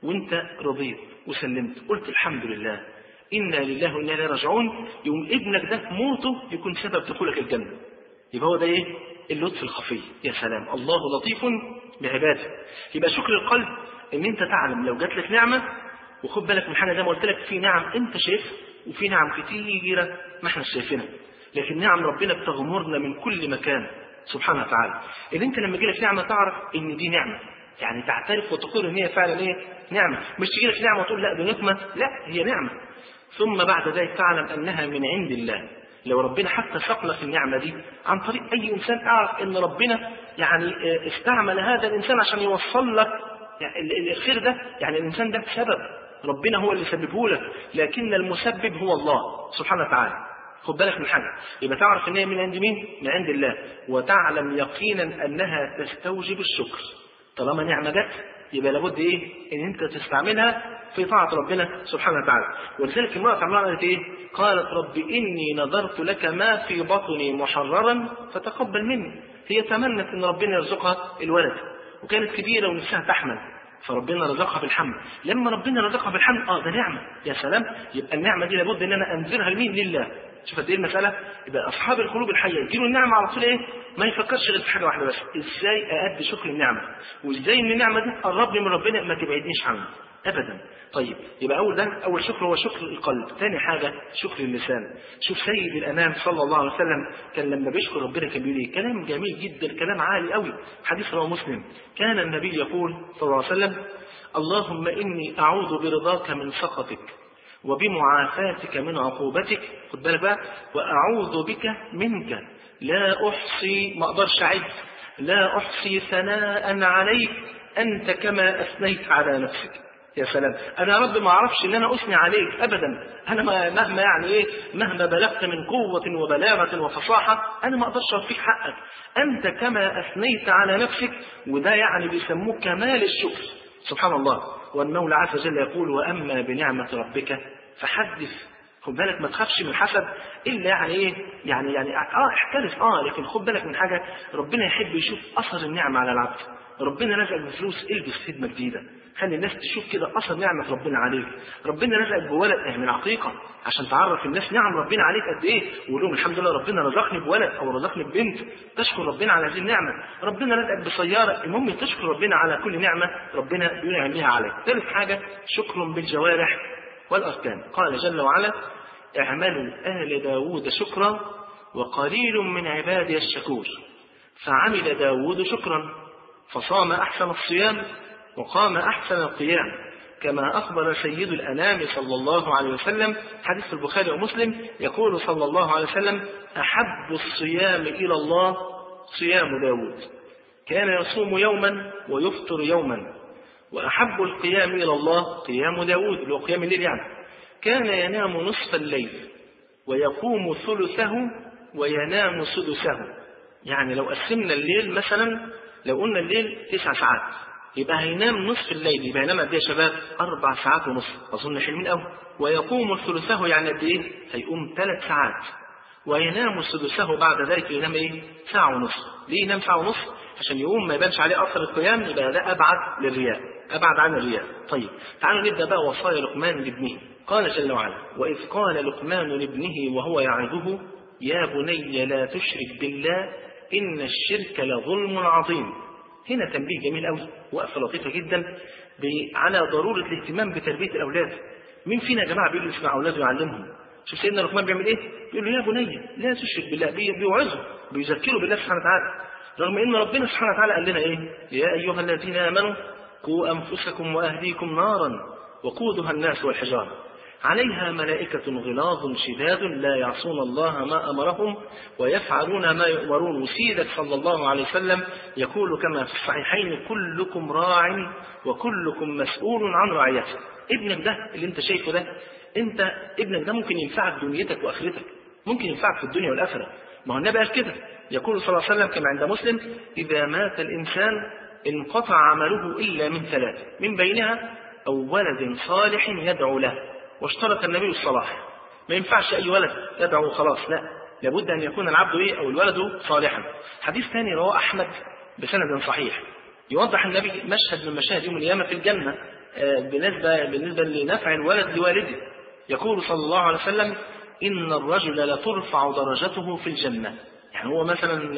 وانت رضيت وسلمت قلت الحمد لله إنا لله وإنا إليه راجعون، يوم ابنك ده موته يكون سبب دخولك الجنة. يبقى هو ده إيه؟ اللطف الخفي. يا سلام، الله لطيف بعباده. يبقى شكر القلب إن أنت تعلم لو جات لك نعمة، وخد بالك من حاجة زي ما قلت لك، في نعم أنت شايفها وفي نعم كتيرة ما احنا شايفينها، لكن نعم ربنا بتغمرنا من كل مكان سبحانه وتعالى. إن أنت لما يجي لك نعمة تعرف إن دي نعمة، يعني تعترف وتقول إن هي فعلا إيه؟ نعمة. مش تجي لك نعمة وتقول لا دي نقمة، لا هي نعمة. ثم بعد ذلك تعلم أنها من عند الله. لو ربنا حتى سقنا في النعمة دي عن طريق أي إنسان، أعرف أن ربنا يعني استعمل هذا الإنسان عشان يوصل لك يعني الخير ده، يعني الإنسان ده سبب ربنا هو اللي سببه لك، لكن المسبب هو الله سبحانه وتعالى. خد بالك من حاجة، يبقى تعرف أنها من عند مين؟ من عند الله، وتعلم يقينا أنها تستوجب الشكر. طالما نعمة جت يبقى لابد إيه؟ إن أنت تستعملها في طاعة ربنا سبحانه وتعالى. ولذلك المرأة عمران قالت إيه؟ قالت رب إني نذرت لك ما في بطني محررا فتقبل مني. هي تمنت أن ربنا يرزقها الولد، وكانت كبيرة ونفسها تحمل، فربنا رزقها بالحمل. لما ربنا رزقها بالحمل اه ده نعمة، يا سلام، يبقى النعمة دي لابد ان انا انذرها لمين؟ لله. شوف قد ايه المسألة. يبقى اصحاب القلوب الحية يجيله النعمة على طول ايه؟ ما يفكرش غير في حاجة واحدة بس، ازاي اادي شكر النعمة، وازاي ان النعمة دي تقربني من ربنا ما تبعدنيش عنه ابدا. طيب يبقى اول ده اول شكر هو شكر القلب. ثاني حاجة شكر اللسان. شوف سيد الانام صلى الله عليه وسلم كان لما بيشكر ربنا كان بيقول ايه؟ كلام جميل جدا، كلام عالي قوي، حديث رواه مسلم. كان النبي يقول صلى الله عليه وسلم اللهم إني أعوذ برضاك من سخطك وبمعافاتك من عقوبتك، خد بالك بقى، وأعوذ بك منك لا أحصي، ما أقدرش أعد، لا أحصي ثناء عليك أنت كما أثنيت على نفسك. يا سلام، أنا يا رب ما أعرفش إن أنا أثني عليك أبدا، أنا مهما يعني إيه، مهما بلغت من قوة وبلاغة وفصاحة أنا ما أقدرش أوفيك حقك، أنت كما أثنيت على نفسك. وده يعني بيسموه كمال الشكر سبحان الله. والمولى عز وجل يقول وأما بنعمة ربك فحدث. خد بالك ما تخافش من الحسد إلا يعني إيه، يعني يعني آه احترس آه لكن خد بالك من حاجة، ربنا يحب يشوف أثر النعمة على العبد. ربنا رزقك بفلوس، البس خدمة جديدة، خلي الناس تشوف كده أثر نعمة ربنا عليك. ربنا رزقك بولد اعمل عقيقة عشان تعرف الناس نعم ربنا عليك قد إيه، وقول لهم الحمد لله ربنا رزقني بولد أو رزقني ببنت، تشكر ربنا على هذه النعمة. ربنا رزقك بسيارة، المهم تشكر ربنا على كل نعمة ربنا بينعم بها عليك. ثالث حاجة شكر بالجوارح والأركان. قال جل وعلا اعملوا آل داود شكرا وقليل من عبادي الشكور. فعمل داود شكرا فصام أحسن الصيام وقام أحسن القيام، كما أخبر سيد الأنام صلى الله عليه وسلم، حديث البخاري ومسلم، يقول صلى الله عليه وسلم أحب الصيام إلى الله صيام داود، كان يصوم يوما ويفطر يوما. وأحب القيام إلى الله قيام داود، اللي هو قيام الليل يعني، كان ينام نصف الليل ويقوم ثلثه وينام سدسه. يعني لو قسمنا الليل مثلا، لو قلنا الليل تسع ساعات يبقى هينام نصف الليل، يبقى هينام قد ايه يا شباب؟ أربع ساعات ونصف، أظن حلوين قوي. ويقوم ثلثه يعني قد ايه؟ هيقوم ثلاث ساعات. وينام سدسه بعد ذلك ينام ايه؟ ساعة ونصف. ليه ينام ساعة ونصف؟ عشان يقوم ما يبانش عليه أثر القيام، يبقى ده أبعد للرياء، أبعد عن الرياء. طيب تعالوا نبدأ بقى وصايا لقمان لابنه. قال جل وعلا وإذ قال لقمان لابنه وهو يعظه يا بني لا تشرك بالله إن الشرك لظلم عظيم. هنا تنبيه جميل قوي، وقفة لطيفة جدا على ضرورة الاهتمام بتربية الأولاد. مين فينا يا جماعة بيجلس مع أولاده ويعلمهم؟ شوف سيدنا لقمان بيعمل إيه؟ بيقول له يا بني لا تشرك بالله، بيوعظه بيذكره بالله سبحانه وتعالى، رغم إن ربنا سبحانه وتعالى قال لنا إيه؟ يا أيها الذين آمنوا قوا أنفسكم وأهليكم نارا وقودها الناس والحجارة عليها ملائكة غلاظ شداد لا يعصون الله ما أمرهم ويفعلون ما يؤمرون. وسيدك صلى الله عليه وسلم يقول كما في الصحيحين كلكم راع وكلكم مسؤول عن رعيته. ابنك ده اللي انت شايفه ده، انت ابنك ده ممكن ينفعك دنيتك وآخرتك، ممكن ينفعك في الدنيا والآخرة. ما هو النبي قال كده، يقول صلى الله عليه وسلم كما عند مسلم إذا مات الإنسان انقطع عمله إلا من ثلاث، من بينها أو ولد صالح يدعو له. واشترط النبي الصلاح، ما ينفعش أي ولد يدعو خلاص، لا، لابد أن يكون العبد إيه أو الولد صالحا. حديث ثاني رواه أحمد بسند صحيح يوضح النبي مشهد من مشاهد يوم القيامة في الجنة، بالنسبة بالنسبة لنفع الولد لوالده. يقول صلى الله عليه وسلم إن الرجل لترفع درجته في الجنة. يعني هو مثلا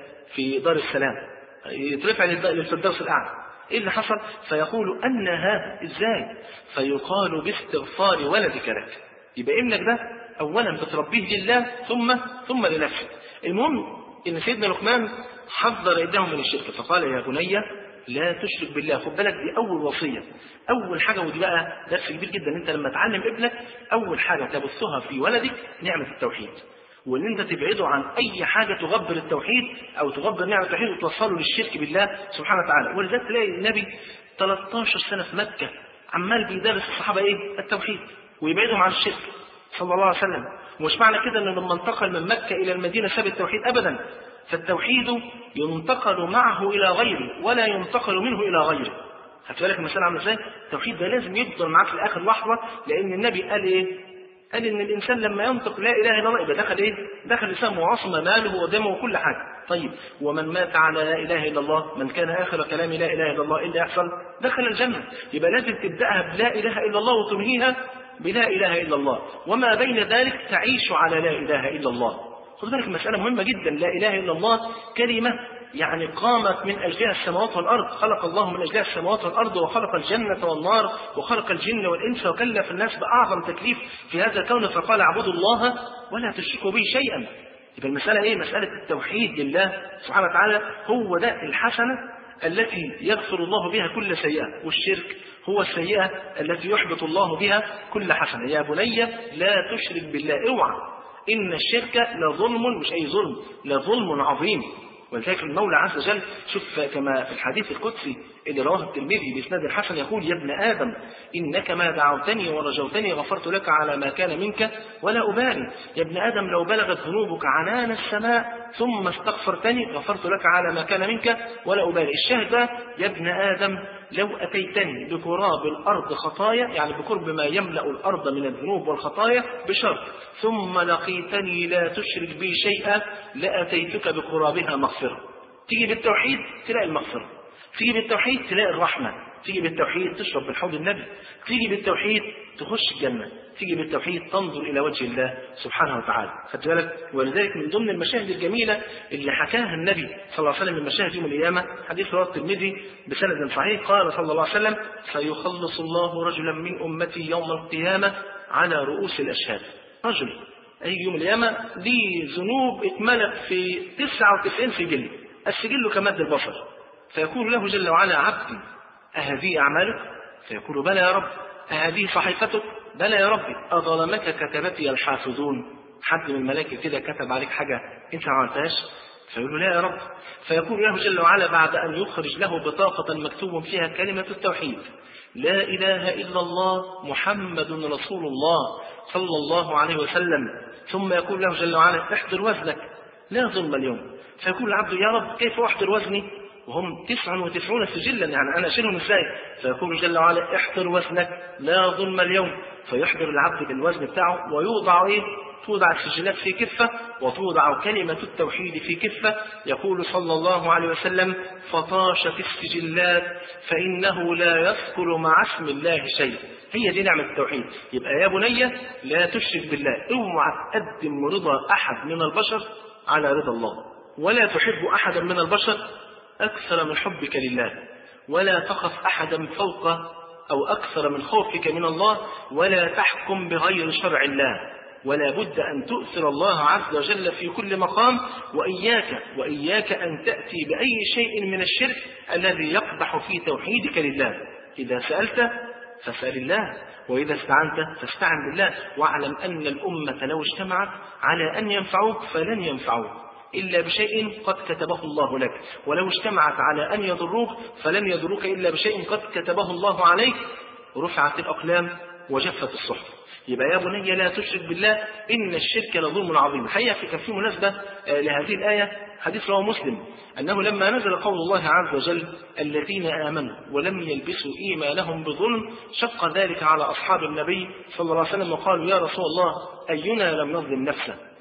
في دار السلام يترفع للفردوس الأعلى، إيه اللي حصل؟ فيقول أن هذا إزاي؟ فيقال باستغفار ولدك لك. يبقى ابنك ده أولا بتربيه لله ثم ثم لنفسك. المهم إن سيدنا لقمان حذر ابنه من الشرك فقال يا بني لا تشرك بالله. خد بالك دي أول وصية، أول حاجة، ودي بقى درس كبير جدا. أنت لما تعلم ابنك أول حاجة تبثها في ولدك نعمة التوحيد، وان انت تبعده عن اي حاجه تغبر التوحيد او تغبر نعمه التوحيد وتوصله للشرك بالله سبحانه وتعالى. ولذلك تلاقي النبي ثلاثة عشر سنه في مكه عمال بيدرس الصحابه ايه؟ التوحيد ويبعدهم عن الشرك صلى الله عليه وسلم. ومش معنى كده انه لما انتقل من مكه الى المدينه ساب التوحيد ابدا، فالتوحيد ينتقل معه الى غيره ولا ينتقل منه الى غيره. خدت بالك المساله عامله ازاي؟ التوحيد ده لازم يفضل معاك لاخر لحظه، لان النبي قال ايه؟ قال ان الانسان لما ينطق لا اله الا الله يبقى دخل ايه؟ دخل لسانه وعصم ماله ودمه وكل حاجه. طيب ومن مات على لا اله الا الله، من كان اخر كلام لا اله الا الله، ايه اللي يحصل؟ دخل الجنه. يبقى لازم تبداها بلا اله الا الله وتنهيها بلا اله الا الله، وما بين ذلك تعيش على لا اله الا الله. خد بالك مساله مهمه جدا. لا اله الا الله كلمه يعني قامت من أجلها السماوات والأرض، خلق الله من أجلها السماوات والأرض وخلق الجنة والنار وخلق الجن والإنس وكلف الناس بأعظم تكليف في هذا الكون فقال اعبدوا الله ولا تشركوا به شيئا. يبقى المسألة إيه؟ مسألة التوحيد لله سبحانه وتعالى هو ده الحسنة التي يغفر الله بها كل سيئة، والشرك هو السيئة التي يحبط الله بها كل حسنة. يا بني لا تشرك بالله، اوعى، إن الشرك لظلم، مش أي ظلم، لظلم عظيم. ولذلك المولى عز وجل شوف كما في الحديث القدسي اللي رواه الترمذي بإسناد الحسن يقول يا ابن آدم إنك ما دعوتني ورجوتني غفرت لك على ما كان منك ولا أبالي. يا ابن آدم لو بلغت ذنوبك عنان السماء ثم استغفرتني غفرت لك على ما كان منك ولا أبالي. الشاهد يا ابن آدم لو أتيتني بقراب الأرض خطايا، يعني بقرب ما يملأ الأرض من الذنوب والخطايا، بشرط ثم لقيتني لا تشرك بي شيئا لأتيتك بقرابها مغفرة. تيجي بالتوحيد تلاقي المغفرة، تيجي بالتوحيد تلاقي الرحمة، تيجي بالتوحيد تشرب من حوض النبي، تيجي بالتوحيد تخش الجنة، تيجي بالتوحيد تنظر إلى وجه الله سبحانه وتعالى. خدت بالك؟ ولذلك من ضمن المشاهد الجميلة اللي حكاها النبي صلى الله عليه وسلم من مشاهد يوم القيامة حديث رواه الترمذي بسند صحيح قال صلى الله عليه وسلم سيخلص الله رجلا من أمتي يوم القيامة على رؤوس الأشهاد. رجل أي يوم القيامة ليه ذنوب اتملت في تسعة وتسعين سجل، السجل كمد البصر، فيقول له جل وعلا عبدي أهذه أعمالك؟ فيقول بلى يا رب. أهذه صحيفتك؟ بلى يا ربي. أظلمك كتبتي الحافظون؟ حد من الملائكة كده كتب عليك حاجة أنت ما عملتهاش؟ فيقول له لا يا رب. فيقول له جل وعلا بعد أن يخرج له بطاقة مكتوب فيها كلمة التوحيد لا إله إلا الله محمد رسول الله صلى الله عليه وسلم، ثم يقول له جل وعلا احضر وزنك لا ظلم اليوم. فيقول العبد يا رب كيف أحضر وزني وهم تسعة وتسعون سجلا، يعني أنا أشيلهم إزاي؟ فيقول جل وعلا احضر وزنك لا ظلم اليوم. فيحضر العبد بالوزن بتاعه ويوضع إيه؟ توضع السجلات في كفة وتوضع كلمة التوحيد في كفة. يقول صلى الله عليه وسلم فطاش في السجلات فإنه لا يذكر مع اسم الله شيء. هي دي نعمة التوحيد. يبقى يا بني لا تشرك بالله، اوعى تقدم رضا أحد من البشر على رضا الله، ولا تحب أحدا من البشر أكثر من حبك لله، ولا تخف أحدا فوق أو أكثر من خوفك من الله، ولا تحكم بغير شرع الله، ولا بد أن تؤثر الله عز وجل في كل مقام. وإياك وإياك أن تأتي بأي شيء من الشرك الذي يقدح في توحيدك لله. إذا سألت فاسأل الله، وإذا استعنت فاستعن بالله، واعلم أن الأمة لو اجتمعت على أن ينفعوك فلن ينفعوك إلا بشيء قد كتبه الله لك، ولو اجتمعت على أن يضروك فلن يضروك إلا بشيء قد كتبه الله عليك. رفعت الأقلام وجفت الصحف. يبقى يا بني لا تشرك بالله إن الشرك لظلم عظيم. الحقيقة كان في مناسبة لهذه الآية حديث رواه مسلم أنه لما نزل قول الله عز وجل الذين آمنوا ولم يلبسوا إيمانهم بظلم شق ذلك على أصحاب النبي صلى الله عليه وسلم وقالوا يا رسول الله أينا لم نظلم نفسه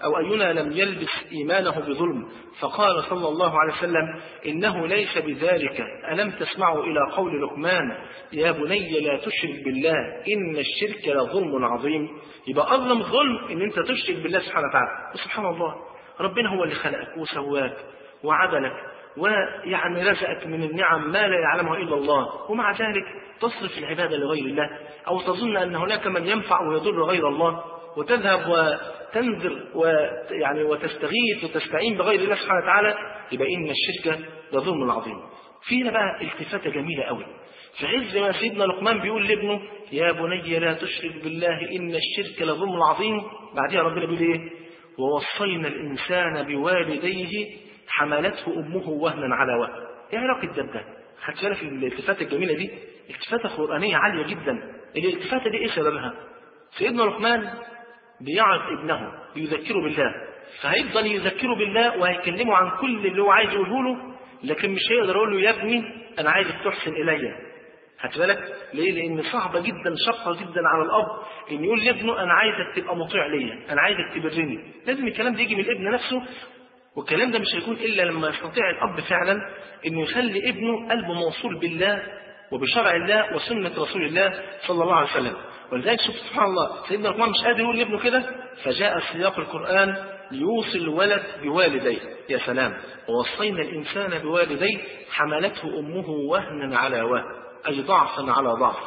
أو أينا لم يلبس إيمانه بظلم. فقال صلى الله عليه وسلم إنه ليس بذلك. ألم تسمعوا إلى قول لقمان يا بني لا تشرك بالله إن الشرك لظلم عظيم. يبقى أظلم ظلم إن أنت تشرك بالله سبحانه وتعالى. وسبحان الله ربنا هو اللي خلقك وسواك وعدلك ويعني رزقك من النعم ما لا يعلمها إلا الله، ومع ذلك تصرف العبادة لغير الله، أو تظن أن هناك من ينفع ويضر غير الله، وتذهب وتنذر ويعني وتستغيث وتستعين بغير الله سبحانه وتعالى. يبقى إن الشرك لظلم عظيم. فينا بقى التفاتة جميلة قوي، في عز ما سيدنا لقمان بيقول لابنه يا بني لا تشرك بالله إن الشرك لظلم عظيم، بعدها ربنا بيقول إيه؟ ووصينا الإنسان بوالديه حملته أمه وهنا على وهن. إيه علاقة ده بده؟ خدت بالك الالتفاتة الجميلة دي؟ التفاتة قرآنية عالية جدا. الالتفاتة دي إيه سببها؟ سيدنا لقمان بيعظ ابنه يذكره بالله، فهيفضل يذكره بالله وهيكلمه عن كل اللي هو عايز يقوله له، لكن مش هيقدر يقول له يا ابني أنا عايزك تحسن إلي. خدت بالك؟ ليه؟ لأن صعبة جدا شقة جدا على الأب إن يقول لابنه أنا عايزك تبقى مطيع ليا، أنا عايزك تبرني. لازم الكلام ده يجي من الابن نفسه، والكلام ده مش هيكون إلا لما يستطيع الأب فعلا إنه يخلي ابنه قلبه موصول بالله وبشرع الله وسنة رسول الله صلى الله عليه وسلم. ولذلك شوف سبحان الله سيدنا لقمان مش قادر يقول لابنه كده، فجاء سياق القرآن ليوصي الولد بوالديه. يا سلام، ووصينا الإنسان بوالديه حملته أمه وهنا على وهن، أي ضعفا على ضعف،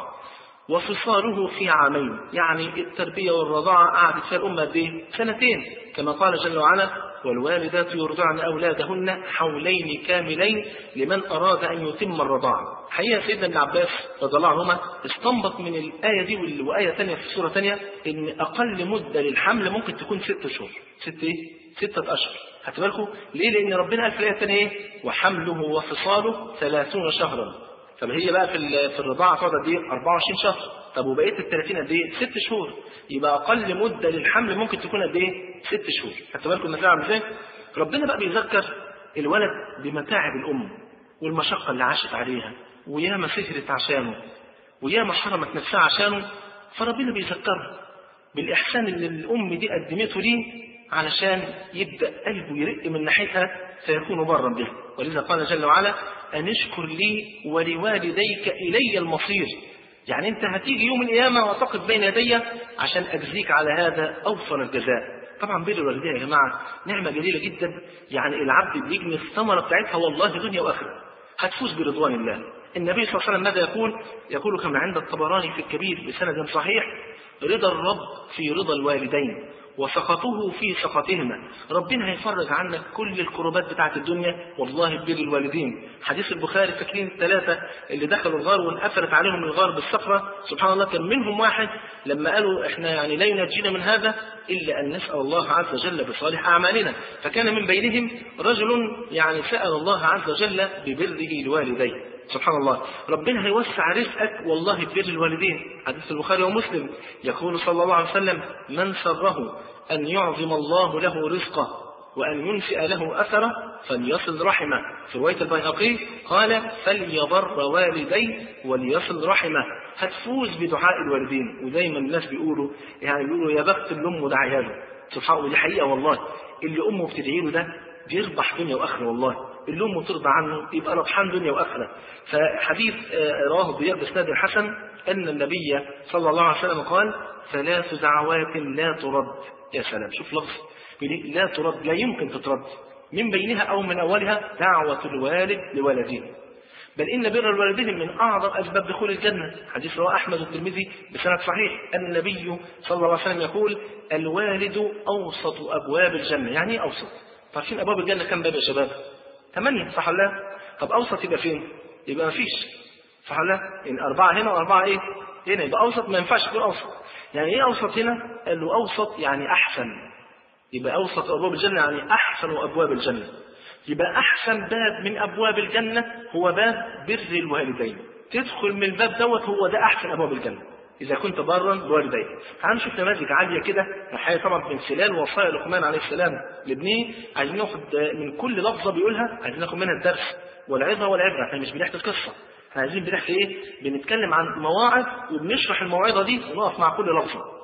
وفصاله في عامين. يعني التربية والرضاعة قعدت فيها الأمة قد إيه؟ سنتين، كما قال جل وعلا والوالدات يرضعن أولادهن حولين كاملين لمن أراد أن يتم الرضاعة. حقيقة سيدنا ابن عباس رضي الله عنهما استنبط من الآية دي وآية ثانية في سورة ثانية إن أقل مدة للحمل ممكن تكون ست شهور. ست إيه؟ ستة أشهر. هاتوا بالكم ليه؟ لأن ربنا قال في الآية الثانية إيه؟ وحمله وفصاله ثلاثون شهرا. طب هي بقى في في الرضاعة تقعد قد إيه؟ أربعة وعشرين شهر. طب وبقية الثلاثين قد إيه؟ ست شهور. يبقى أقل مدة للحمل ممكن تكون قد إيه؟ ست شهور. هاتوا بالكم المسألة عاملة إزاي؟ ربنا بقى بيذكر الولد بمتاعب الأم والمشقة اللي عاشت عليها، وياما سهرت عشانه، وياما حرمت نفسها عشانه، فربنا بيذكرها بالإحسان اللي الأم دي قدمته ليه علشان يبدأ قلبه يرق من ناحيتها فيكون برا به. ولذا قال جل وعلا أن اشكر لي ولوالديك إلي المصير. يعني أنت هتيجي يوم القيامة وتقف بين يدي عشان أجزيك على هذا أوفر الجزاء. طبعا بر الوالدين يا جماعة نعمة جليلة جدا، يعني العبد بيجني الثمرة بتاعتها والله دنيا وآخرة، هتفوز برضوان الله. النبي صلى الله عليه وسلم ماذا يقول؟ يقول كما عند الطبراني في الكبير بسند صحيح رضا الرب في رضا الوالدين وسخطه في سخطهما. ربنا هيفرج عنك كل الكربات بتاعت الدنيا والله ببر الوالدين. حديث البخاري فاكرين الثلاثة اللي دخلوا الغار وانقفلت عليهم الغار بالصخرة؟ سبحان الله كان منهم واحد لما قالوا احنا يعني لا ينجينا من هذا إلا أن نسأل الله عز وجل بصالح أعمالنا، فكان من بينهم رجل يعني سأل الله عز وجل ببره لوالديه. سبحان الله ربنا هيوسع رزقك والله ببر الوالدين. حديث البخاري ومسلم يقول صلى الله عليه وسلم من سره أن يعظم الله له رزقه وأن ينشئ له أثره فليصل رحمه. في رواية البيهقي قال فليبر والديه وليصل رحمه. هتفوز بدعاء الوالدين. ودايما الناس بيقولوا يعني بيقولوا يا بخت الأم ودعيها له. سبحان الله دي حقيقة والله، اللي أمه بتدعي له ده بيربح دنيا وآخرة والله، اللي أمه ترضى عنه يبقى ربحان دنيا وآخرة. فحديث رواه الضياء بإسناد حسن أن النبي صلى الله عليه وسلم قال ثلاث دعوات لا ترد. يا سلام شوف لفظ لا ترد، لا يمكن تترد، من بينها أو من أولها دعوة الوالد لولده، بل إن بر الوالدين من أعظم أسباب دخول الجنة. حديث رواه أحمد والترمذي بسند صحيح أن النبي صلى الله عليه وسلم يقول الوالد أوسط أبواب الجنة. يعني إيه أوسط؟ عارفين أبواب الجنة كم باب يا شباب؟ ثمانية صح ولا؟ طب أوسط يبقى فين؟ يبقى ما فيش صح ولا؟ إن أربعة هنا وأربعة إيه؟ هنا، يبقى أوسط ما ينفعش يكون أوسط. يعني إيه أوسط هنا؟ قال له أوسط يعني أحسن، يبقى أوسط أبواب الجنة يعني أحسن أبواب الجنة. يبقى أحسن باب من أبواب الجنة هو باب بر الوالدين. تدخل من الباب دوت هو ده أحسن أبواب الجنة إذا كنت برا بوالديك. تعالوا نشوف نماذج عالية كده، الحقيقة طبعا من خلال وصايا لقمان عليه السلام لابنه. عايزين ناخد من كل لفظة بيقولها عايزين ناخد منها الدرس والعظة والعبرة. احنا مش بنحكي القصة، احنا عايزين بنحكي ايه؟ بنتكلم عن مواعظ وبنشرح الموعظة دي ونقف مع كل لفظة.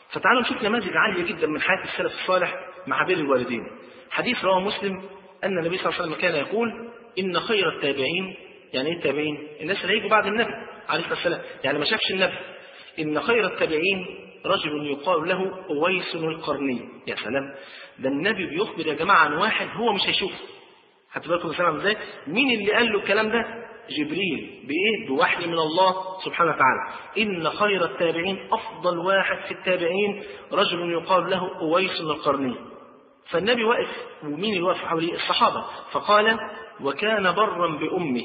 فتعالوا نشوف نماذج عالية جدا من حياة السلف الصالح مع بر الوالدين. حديث رواه مسلم أن النبي صلى الله عليه وسلم كان يقول إن خير التابعين، يعني إيه التابعين؟ الناس اللي هيجوا بعد النبي عليه الصلاة والسلام، يعني ما شافش النبي. إن خير التابعين رجل يقال له أويس القرني. يا سلام، ده النبي بيخبر يا جماعة عن واحد هو مش هيشوفه. خدتوا بالكم سامع ازاي؟ مين اللي قال له الكلام ده؟ جبريل. بإيه؟ بوحي من الله سبحانه وتعالى. إن خير التابعين، أفضل واحد في التابعين رجل يقال له أويس القرني. فالنبي واقف، ومين اللي واقف حواليه؟ الصحابة. فقال وكان برا بأمه.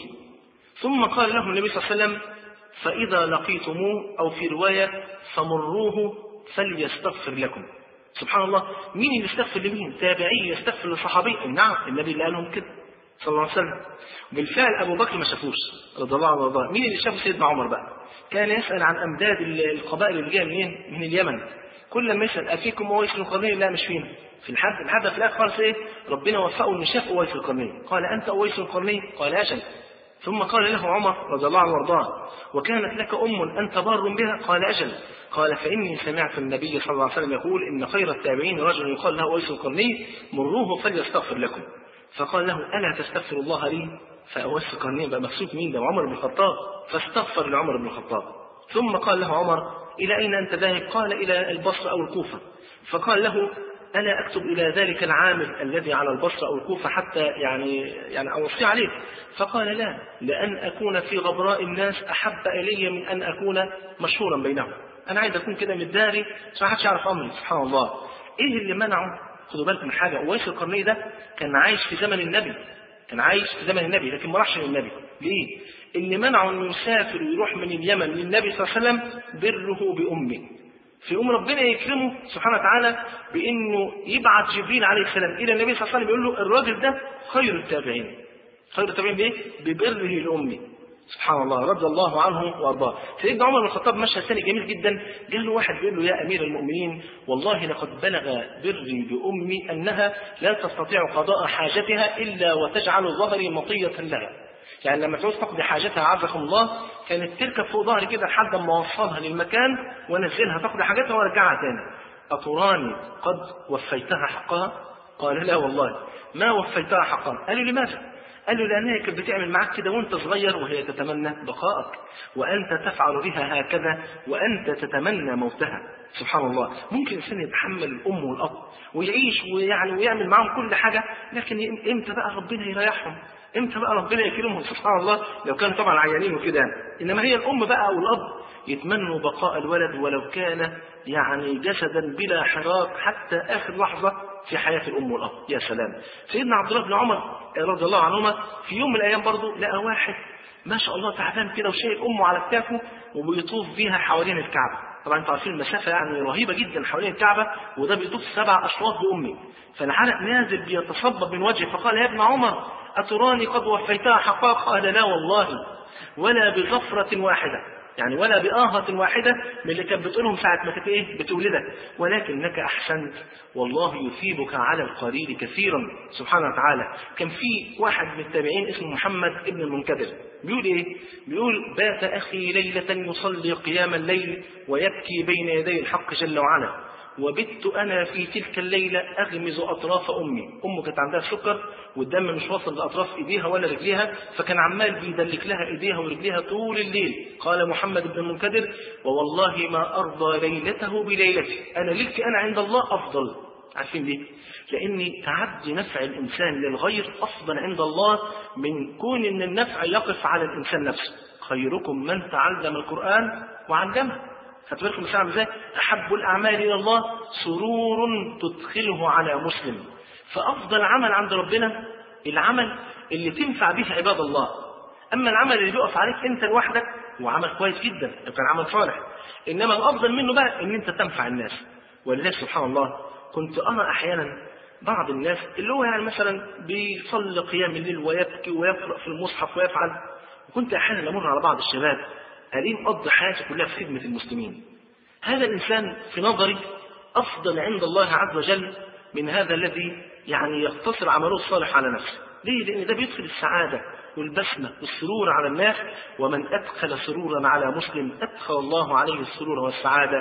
ثم قال له النبي صلى الله عليه وسلم فإذا لقيتموه، أو في رواية فمروه فليستغفر لكم. سبحان الله، مين اللي يستغفر لمين؟ تابعي يستغفر لصحابي؟ نعم، النبي اللي قالهم كده صلى الله عليه وسلم. وبالفعل أبو بكر ما شافوش رضي الله عنه وارضاه. مين اللي شافه؟ سيدنا عمر بقى. كان يسأل عن أمداد القبائل اللي جايه منين؟ من اليمن. كل ما يسأل أفيكم أويس القرني؟ لا مش فينا. في الحد الحد في الآخر خالص إيه؟ ربنا وفقه إنه شاف أويس القرني. قال أنت أويس القرني؟ قال أجل. ثم قال له عمر رضي الله عنه وارضاه وكانت لك أم أنت بار بها؟ قال أجل. قال فإني سمعت النبي صلى الله عليه وسلم يقول إن خير التابعين رجل يقال له أويس القرني مروه فليستغفر لكم. فقال له ألا تستغفر الله لي؟ فأويس القرني بقى مقصود مين؟ ده عمر بن الخطاب. فاستغفر لعمر بن الخطاب. ثم قال له عمر إلى أين أنت ذاهب؟ قال إلى البصرة أو الكوفة. فقال له ألا أكتب إلى ذلك العامل الذي على البصرة أو الكوفة حتى يعني يعني أوصي عليه؟ فقال لا، لأن أكون في غبراء الناس أحب إلي من أن أكون مشهورا بينهم. أنا عايز أكون كده متداري عشان محدش يعرف أمري. سبحان الله، إيه اللي منعه؟ خدوا بالكم من حاجة، أويس القرني ده كان عايش في زمن النبي، كان عايش في زمن النبي لكن ما راحش للنبي. ليه؟ اللي منعه إنه يسافر ويروح من اليمن للنبي صلى الله عليه وسلم بره بأمه. في أم ربنا يكرمه سبحانه وتعالى بأنه يبعث جبريل عليه السلام إلى النبي صلى الله عليه وسلم يقول له الراجل ده خير التابعين. خير التابعين بإيه؟ ببره لأمه. سبحان الله، رضي الله عنه وارضاه. سيدنا عمر بن الخطاب مشهد ثاني جميل جدا. جاء له واحد بيقول له يا أمير المؤمنين والله لقد بلغ بري بأمي أنها لا تستطيع قضاء حاجتها إلا وتجعل ظهري مطية لها. يعني لما تعوز تقضي حاجتها عزكم الله كانت تركب فوق ظهري كده لحد ما اوصلها للمكان وانزلها تقضي حاجتها وارجعها تاني. أتراني قد وفيتها حقها؟ قال لا والله ما وفيتها حقها. قال له لماذا؟ قال له لأنها كانت بتعمل معاك كده وانت صغير وهي تتمنى بقائك، وأنت تفعل بها هكذا وأنت تتمنى موتها. سبحان الله، ممكن الإنسان يتحمل الأم والأب ويعيش ويعني ويعمل معهم كل حاجة، لكن إمتى بقى ربنا يريحهم؟ امتى بقى ربنا يكرمهم؟ سبحان الله، لو كانوا طبعا عيانين وكده. انما هي الام بقى او الاب يتمنوا بقاء الولد ولو كان يعني جسدا بلا حراك حتى اخر لحظه في حياه الام والاب. يا سلام. سيدنا عبد الله بن عمر رضي الله عنهما في يوم من الايام برضه لقى واحد ما شاء الله تعبان كده وشايل امه على كتافه وبيطوف بيها حوالين الكعبه. طبعا انتوا عارفين المسافه يعني رهيبه جدا حوالين الكعبه، وده بيطوف سبع اشواط بامه. فالعرق نازل بيتصبب من وجهه. فقال يا ابن عمر أتراني قد وفيتها حقها؟ قال لا والله ولا بظفرة واحدة، يعني ولا بآهة واحدة من اللي كانت بتقولهم ساعة ما كانت ايه بتولدك، ولكنك أحسنت والله يثيبك على القليل كثيرا. سبحانه وتعالى. كان في واحد من التابعين اسمه محمد ابن المنكدر بيقول ايه؟ بيقول بات أخي ليلة يصلي قيام الليل ويبكي بين يدي الحق جل وعلا، وبت أنا في تلك الليلة أغمز أطراف أمي. أمه كانت عندها سكر والدم مش واصل لأطراف إيديها ولا رجليها، فكان عمال بيدلك لها إيديها ورجليها طول الليل. قال محمد بن المنكدر ووالله ما أرضى ليلته بليلتي، أنا ليلتي أنا عند الله أفضل. عارفين ليه؟ لأن تعدي نفع الإنسان للغير أفضل عند الله من كون أن النفع يقف على الإنسان نفسه. خيركم من تعلم القرآن وعلمه. هتباركم السلام ازاي؟ أحب الأعمال إلى الله سرور تدخله على مسلم. فأفضل عمل عند ربنا العمل اللي تنفع به عباد الله. أما العمل اللي بيقف عليك أنت لوحدك هو عمل كويس جدا لو كان عمل صالح، إنما الأفضل منه بقى إن أنت تنفع الناس. ولله سبحان الله كنت أرى أحيانا بعض الناس اللي هو يعني مثلا بيصلي قيام الليل ويبكي ويقرأ في المصحف ويفعل، وكنت أحيانا أمر على بعض الشباب أليم قضي حياته كلها في خدمة المسلمين. هذا الإنسان في نظري أفضل عند الله عز وجل من هذا الذي يعني يقتصر عمله الصالح على نفسه. ليه؟ لأن ده بيدخل السعادة والبسمة والسرور على الناس، ومن أدخل سرورا على مسلم أدخل الله عليه السرور والسعادة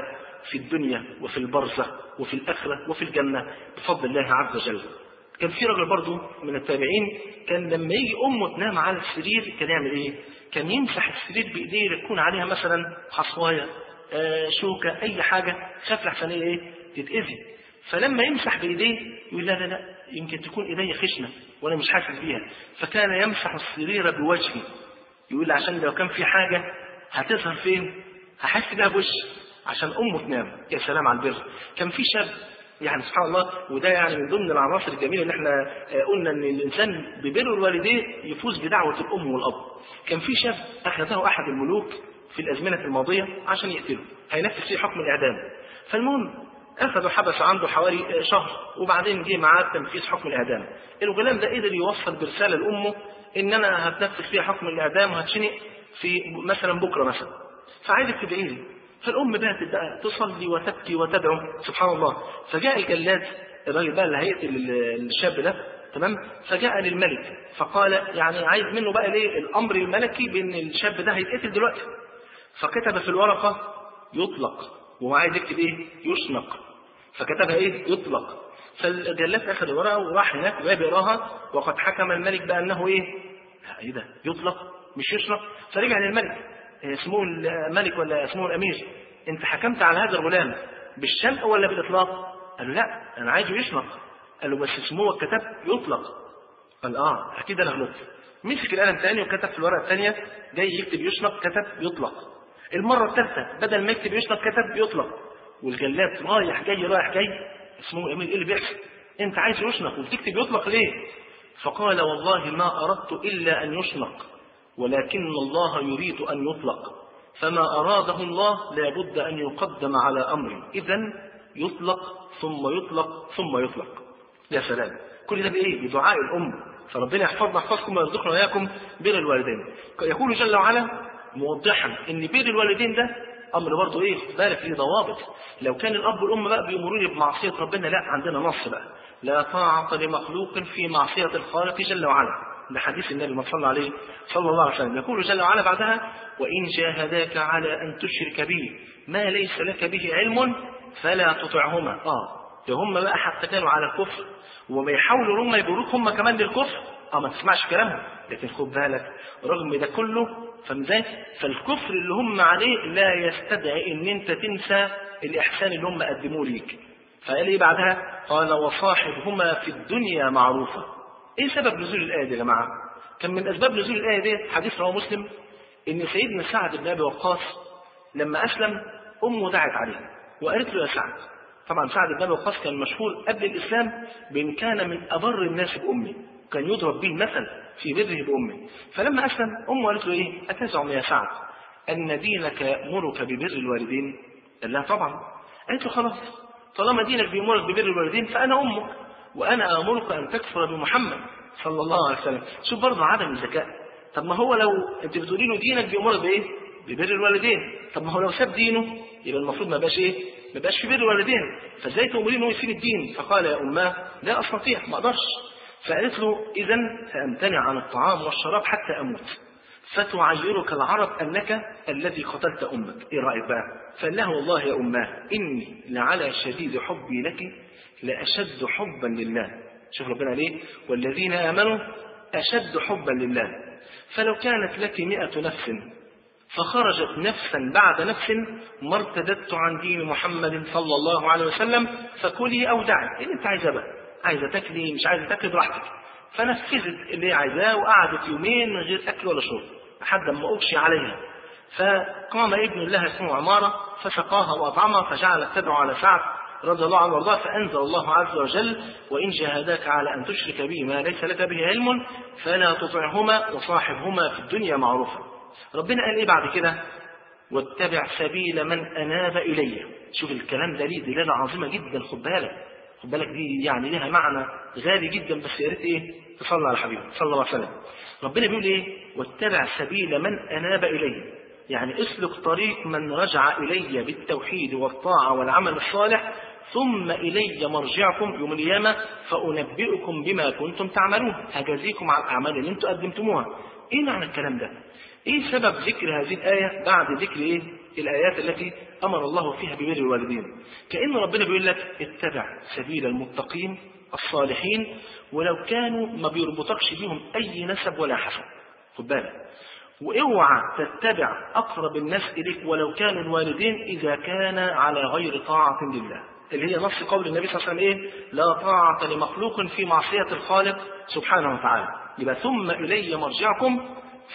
في الدنيا وفي البرزخ وفي الآخرة وفي الجنة بفضل الله عز وجل. كان في راجل برضه من التابعين كان لما يجي أمه تنام على السرير كان يعمل إيه؟ كان يمسح السرير بإيديه يكون عليها مثلا حصواية آه شوكة أي حاجة خاف لحسن إيه تتأذي. فلما يمسح بإيديه يقول لا لا لا يمكن تكون إيدي خشنة وأنا مش حاسس بيها، فكان يمسح السرير بوجهه، يقول عشان لو كان في حاجة هتظهر فين هحس بيها بوشي عشان أمه تنام. يا سلام على البر. كان في شاب يعني سبحان الله، وده يعني من ضمن العناصر الجميلة اللي احنا قلنا ان الانسان ببر الوالدين يفوز بدعوة الام والاب. كان في شاب اخذه احد الملوك في الازمنة الماضية عشان يقتله، هينفذ فيه حكم الاعدام. فالمهم اخذوا حبس عنده حوالي شهر، وبعدين جه معاه تنفيذ حكم الاعدام. الغلام ده قدر يوصل برسالة لامه ان انا هتنفذ فيها حكم الاعدام وهتشنق في مثلا بكرة مثلا، فعايزك تدعي لي. فالأم باتت بقى تصلي وتبكي وتدعو سبحان الله. فجاء الجلاد الراجل بقى اللي هيقتل الشاب ده تمام، فجاء للملك فقال يعني عايز منه بقى ليه الأمر الملكي بأن الشاب ده هيتقتل دلوقتي. فكتب في الورقة يطلق، وهو عايز يكتب ايه يشنق، فكتبها ايه يطلق. فالجلاد أخذ الورقة وراح هناك وجاء بيقراها، وقد حكم الملك بأنه ايه ايه ده يطلق مش يشنق. فرجع للملك، اسمه الملك ولا اسمه الامير، انت حكمت على هذا الغلام بالشنق ولا بالاطلاق؟ قال له لا انا عايزه يشنق. قال له بس اسمه كتب يطلق. قال اه اكيد انا غلطت. مسك القلم ثاني وكتب في الورقه الثانيه جاي يكتب يشنق كتب يطلق. المره الثالثه بدل ما يكتب يشنق كتب يطلق. والجلاد رايح جاي رايح جاي، اسمه الامير ايه اللي بيحصل؟ انت عايز يشنق وتكتب يطلق ليه؟ فقال والله ما اردت الا ان يشنق، ولكن الله يريد أن يطلق، فما أراده الله لابد أن يقدم على أمره، إذن يطلق ثم يطلق ثم يطلق. يا سلام، كل ده بإيه؟ بدعاء الأم. فربنا يحفظنا يحفظكم ويرزقنا وإياكم بر الوالدين. يقول جل وعلا موضحا إن بر الوالدين ده أمر برضه إيه؟ بالك ليه ضوابط. لو كان الأب والأم بقى بيمرون بمعصية ربنا، لا عندنا نص بقى لا طاعة لمخلوق في معصية الخالق جل وعلا. ده حديث النبي ما صلى عليه صلى الله عليه وسلم. يقول جل وعلا بعدها وإن جاهداك على أن تشرك بي ما ليس لك به علم فلا تطعهما. آه ده هم بقى حتى كانوا على الكفر وما يحاولوا هم يجروك هم كمان للكفر، اه ما تسمعش كلامهم. لكن خد بالك رغم ده كله فمزاج فالكفر اللي هم عليه لا يستدعي ان انت تنسى الإحسان اللي هم قدموه ليك. فقال ايه بعدها؟ قال وصاحبهما في الدنيا معروفة. ايه سبب نزول الآية دي يا جماعة؟ كان من أسباب نزول الآية دي حديث رواه مسلم إن سيدنا سعد بن أبي وقاص لما أسلم أمه دعت عليه وقالت له يا سعد. طبعا سعد بن أبي وقاص كان مشهور قبل الإسلام بأن كان من أبر الناس بأمه، كان يضرب به المثل في بره بأمه. فلما أسلم أمه قالت له إيه؟ أتزعم يا سعد أن دينك يأمرك ببر الوالدين؟ قال لها طبعا. قالت له خلاص طالما دينك بيأمرك ببر الوالدين فأنا أمك وأنا آمرك أن تكفر بمحمد صلى الله عليه وسلم. شوف برضه عدم الذكاء. طب ما هو لو أنت بتقولي له دينك بيأمرك بإيه؟ ببر الوالدين. طب ما هو لو ساب دينه يبقى المفروض ما بقاش إيه؟ ما بقاش في بر الوالدين. فإزاي تأمرين إنه يسيب الدين؟ فقال يا أماه لا أستطيع ما أقدرش. فقالت له إذا سأمتنع عن الطعام والشراب حتى أموت، فتعيرك العرب أنك الذي قتلت أمك. إيه رأيك بقى؟ فقال له والله يا أماه إني لعلى شديد حبي لك لأشد حبا لله. شوف ربنا ليه؟ والذين آمنوا أشد حبا لله. فلو كانت لك مئة نفس فخرجت نفسا بعد نفس ما ارتددت عن دين محمد صلى الله عليه وسلم فكلي أو دعي. إيه انت عايزة بقى؟ عايزة تاكلي مش عايزة تاكلي براحتك. فنفذت اللي عايزاه وقعدت يومين من غير أكل ولا شرب لحد ما أغشي عليها. فقام ابن لها اسمه عمارة فسقاها وأطعمها فجعلت تدعو على سعد رضي الله عنه وارضاه. فأنزل الله عز وجل وإن جاهداك على أن تشرك به ما ليس لك به علم فلا تطعهما وصاحبهما في الدنيا معروفا. ربنا قال إيه بعد كده؟ واتبع سبيل من أناب إلي. شوف الكلام ده ليه دلالة عظيمة جدا. خد بالك خد بالك دي يعني لها معنى غالي جدا، بس يا ريت إيه تصلى على حبيبه صلى الله عليه وسلم. ربنا بيقول إيه؟ واتبع سبيل من أناب إلي، يعني اسلك طريق من رجع إلي بالتوحيد والطاعة والعمل الصالح ثم إلي مرجعكم يوم القيامة فأنبئكم بما كنتم تعملون، هجازيكم على الأعمال اللي انتم قدمتموها. إيه معنى الكلام ده؟ إيه سبب ذكر هذه الآية بعد ذكر إيه؟ الآيات التي أمر الله فيها ببر الوالدين؟ كأن ربنا بيقول لك اتبع سبيل المتقين الصالحين ولو كانوا ما بيربطكش بيهم أي نسب ولا حسب، خد بالك، واوعى تتبع أقرب الناس إليك ولو كانوا الوالدين إذا كان على غير طاعة لله، اللي هي نص قول النبي صلى الله عليه وسلم إيه؟ لا طاعة لمخلوق في معصية الخالق سبحانه وتعالى. يبقى ثم إلي مرجعكم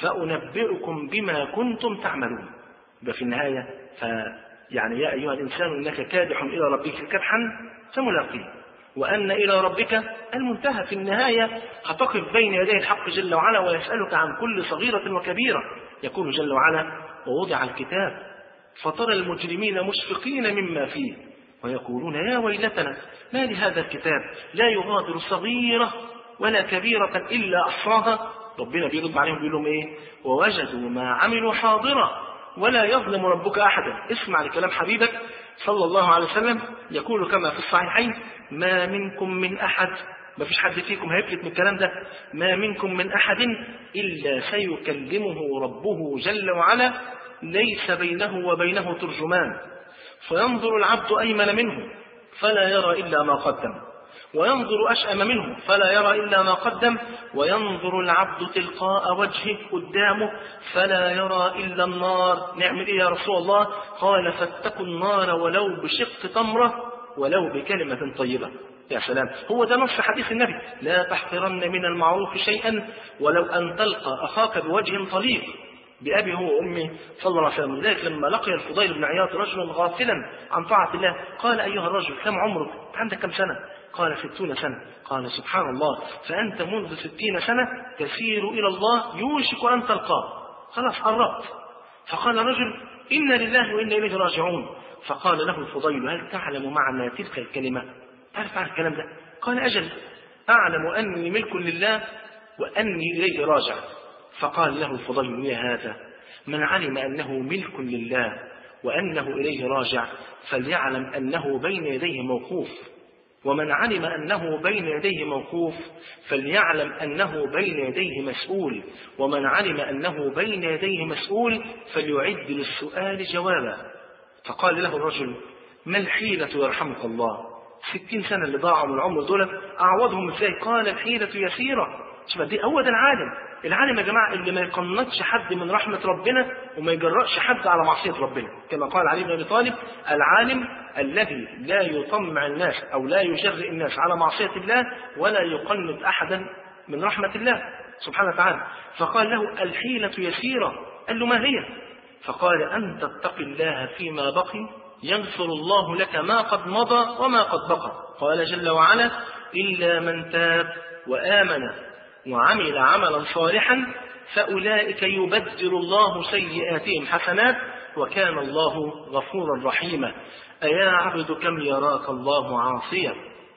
فأنبئكم بما كنتم تعملون. يبقى في النهاية ف يعني يا أيها الإنسان إنك كادح إلى ربك كدحا فملاقيه وأن إلى ربك المنتهى. في النهاية هتقف بين يدي الحق جل وعلا ويسألك عن كل صغيرة وكبيرة. يقول جل وعلا ووضع الكتاب فترى المجرمين مشفقين مما فيه ويقولون يا ويلتنا ما لهذا الكتاب لا يغادر صغيرة ولا كبيرة إلا أحصاها. ربنا بيرد عليهم بيقول لهم إيه؟ ووجدوا ما عملوا حاضرا ولا يظلم ربك أحدا. اسمع لكلام حبيبك صلى الله عليه وسلم يقول كما في الصحيحين ما منكم من أحد، ما فيش حد فيكم هيفلت من الكلام ده، ما منكم من أحد إلا سيكلمه ربه جل وعلا ليس بينه وبينه ترجمان فينظر العبد أيمن منه فلا يرى إلا ما قدم وينظر أشأم منه فلا يرى إلا ما قدم وينظر العبد تلقاء وجهه قدامه فلا يرى إلا النار. نعمل إيه يا رسول الله؟ قال فاتقوا النار ولو بشق تمرة ولو بكلمة طيبة. يا سلام، هو ده نص حديث النبي لا تحقرن من المعروف شيئا ولو أن تلقى أخاك بوجه طليق. بأبي هو وأمي صلى الله عليه وسلم. لذلك لما لقي الفضيل بن عياض رجلا غافلا عن طاعة الله قال أيها الرجل كم عمرك؟ عندك كم سنة؟ قال ستون سنة. قال سبحان الله فأنت منذ ستين سنة تسير إلى الله يوشك أن تلقاه، خلاص قربت. فقال رجل إنا لله وإنا إليه راجعون. فقال له الفضيل هل تعلم معنى تلك الكلمة؟ تعرف عن الكلام ده؟ قال أجل أعلم أني ملك لله وأني إليه راجع. فقال له الفضيل يا هذا من علم أنه ملك لله وأنه إليه راجع فليعلم أنه بين يديه موقوف، ومن علم أنه بين يديه موقوف فليعلم أنه بين يديه مسؤول، ومن علم أنه بين يديه مسؤول فليعد للسؤال جوابا. فقال له الرجل ما الحيلة يرحمك الله؟ ستين سنة اللي ضاعوا من العمر دول أعوضهم ازاي؟ قال الحيلة يسيرة. شوف دي هو ده العالم. العالم يا جماعة اللي ما يقنطش حد من رحمة ربنا وما يجرأش حد على معصية ربنا، كما قال علي بن أبي طالب العالم الذي لا يطمع الناس أو لا يجرئ الناس على معصية الله ولا يقنط أحدا من رحمة الله سبحانه وتعالى. فقال له الحيلة يسيرة. قال له ما هي؟ فقال أن تتقي الله فيما بقي يغفر الله لك ما قد مضى وما قد بقى. قال جل وعلا إلا من تاب وآمن وعمل عملا صالحا فأولئك يبدل الله سيئاتهم حسنات وكان الله غفورا رحيما. أيا عبد كم يراك الله عاصيا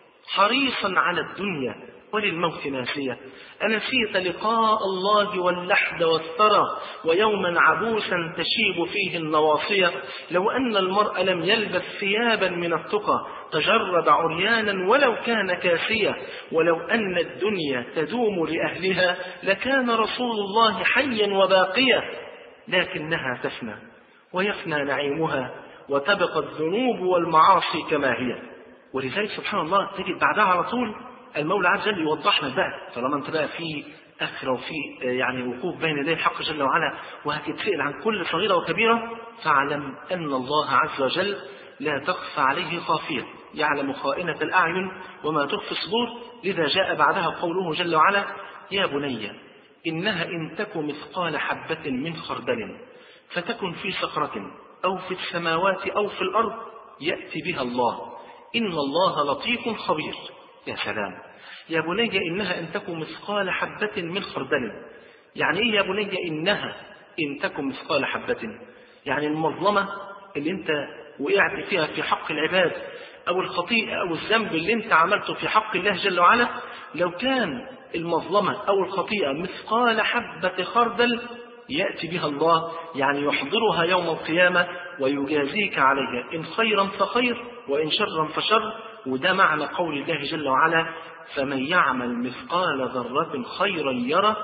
حريصا على الدنيا وللموت ناسية أنسيت لقاء الله واللحد والثرى ويوما عبوسا تشيب فيه النواصية. لو أن المرء لم يلبس ثيابا من التقى تجرد عريانا ولو كان كاسيا. ولو أن الدنيا تدوم لأهلها لكان رسول الله حيا وباقيا لكنها تفنى ويفنى نعيمها وتبقى الذنوب والمعاصي كما هي. ولذلك سبحان الله تجد بعدها على طول المولى عز وجل يوضح لك بقى طالما انت بقى في اخره وفي يعني وقوف بين يدي الحق جل وعلا وهتتسأل عن كل صغيره وكبيره فاعلم ان الله عز وجل لا تخفى عليه خافيه يعلم خائنة الاعين وما تخفي الصدور. لذا جاء بعدها قوله جل وعلا يا بني انها ان تك مثقال حبة من خردل فتكن في صخرة او في السماوات او في الارض يأتي بها الله ان الله لطيف خبير. يا سلام. يا بني إنها إن تكن مثقال حبة من خردل. يعني إيه يا بني إنها إن تكن مثقال حبة؟ يعني المظلمة اللي أنت وقعت فيها في حق العباد أو الخطيئة أو الذنب اللي أنت عملته في حق الله جل وعلا لو كان المظلمة أو الخطيئة مثقال حبة خردل يأتي بها الله يعني يحضرها يوم القيامة ويجازيك عليها إن خيرا فخير وإن شرا فشر. وده معنى قول الله جل وعلا فمن يعمل مثقال ذرة خيرا يره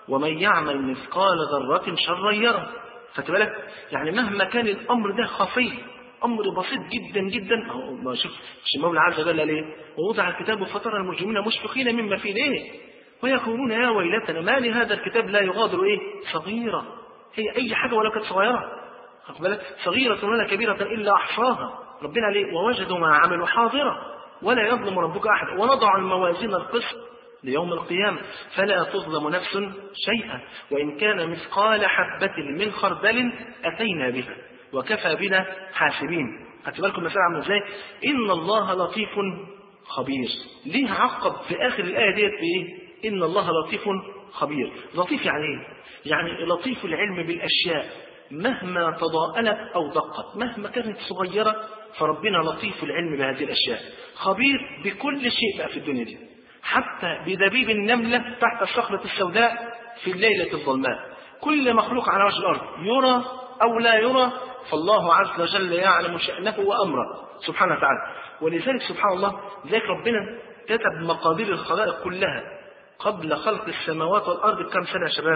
ومن يعمل مثقال ذرة شرا يره. فتبالك يعني مهما كان الأمر ده خفي، أمر بسيط جدا جدا، ما شوف مش المولى عز وجل ليه ووضع الكتاب فترى المجرمين مشفقين مما فيه ليه ويقولون يا ويلتنا ما لهذا الكتاب لا يغادر ايه صغيرة، هي أي حاجة ولا كانت صغيرة، خد بالك، صغيرة ولا كبيرة إلا أحصاها. ربنا عليه ووجدوا ما عملوا حاضرة ولا يظلم ربك أحد ونضع الموازين القسط ليوم القيامة فلا تظلم نفس شيئا وإن كان مثقال حبة من خردل أتينا بها وكفى بنا حاسبين. خدت بالكم المسألة عاملة ازاي؟ إن الله لطيف خبير. ليه عقب في آخر الآية ديت بإيه؟ إن الله لطيف خبير. لطيف يعني إيه؟ يعني لطيف العلم بالأشياء مهما تضاءلت أو دقت، مهما كانت صغيرة فربنا لطيف العلم بهذه الأشياء، خبير بكل شيء بقى في الدنيا دي، حتى بدبيب النملة تحت الصخرة السوداء في الليلة الظلماء. كل مخلوق على وجه الأرض يرى أو لا يرى فالله عز وجل يعلم شأنه وأمره سبحانه وتعالى. ولذلك سبحان الله ذلك ربنا كتب مقادير الخلائق كلها قبل خلق السماوات والأرض بكم سنة يا شباب؟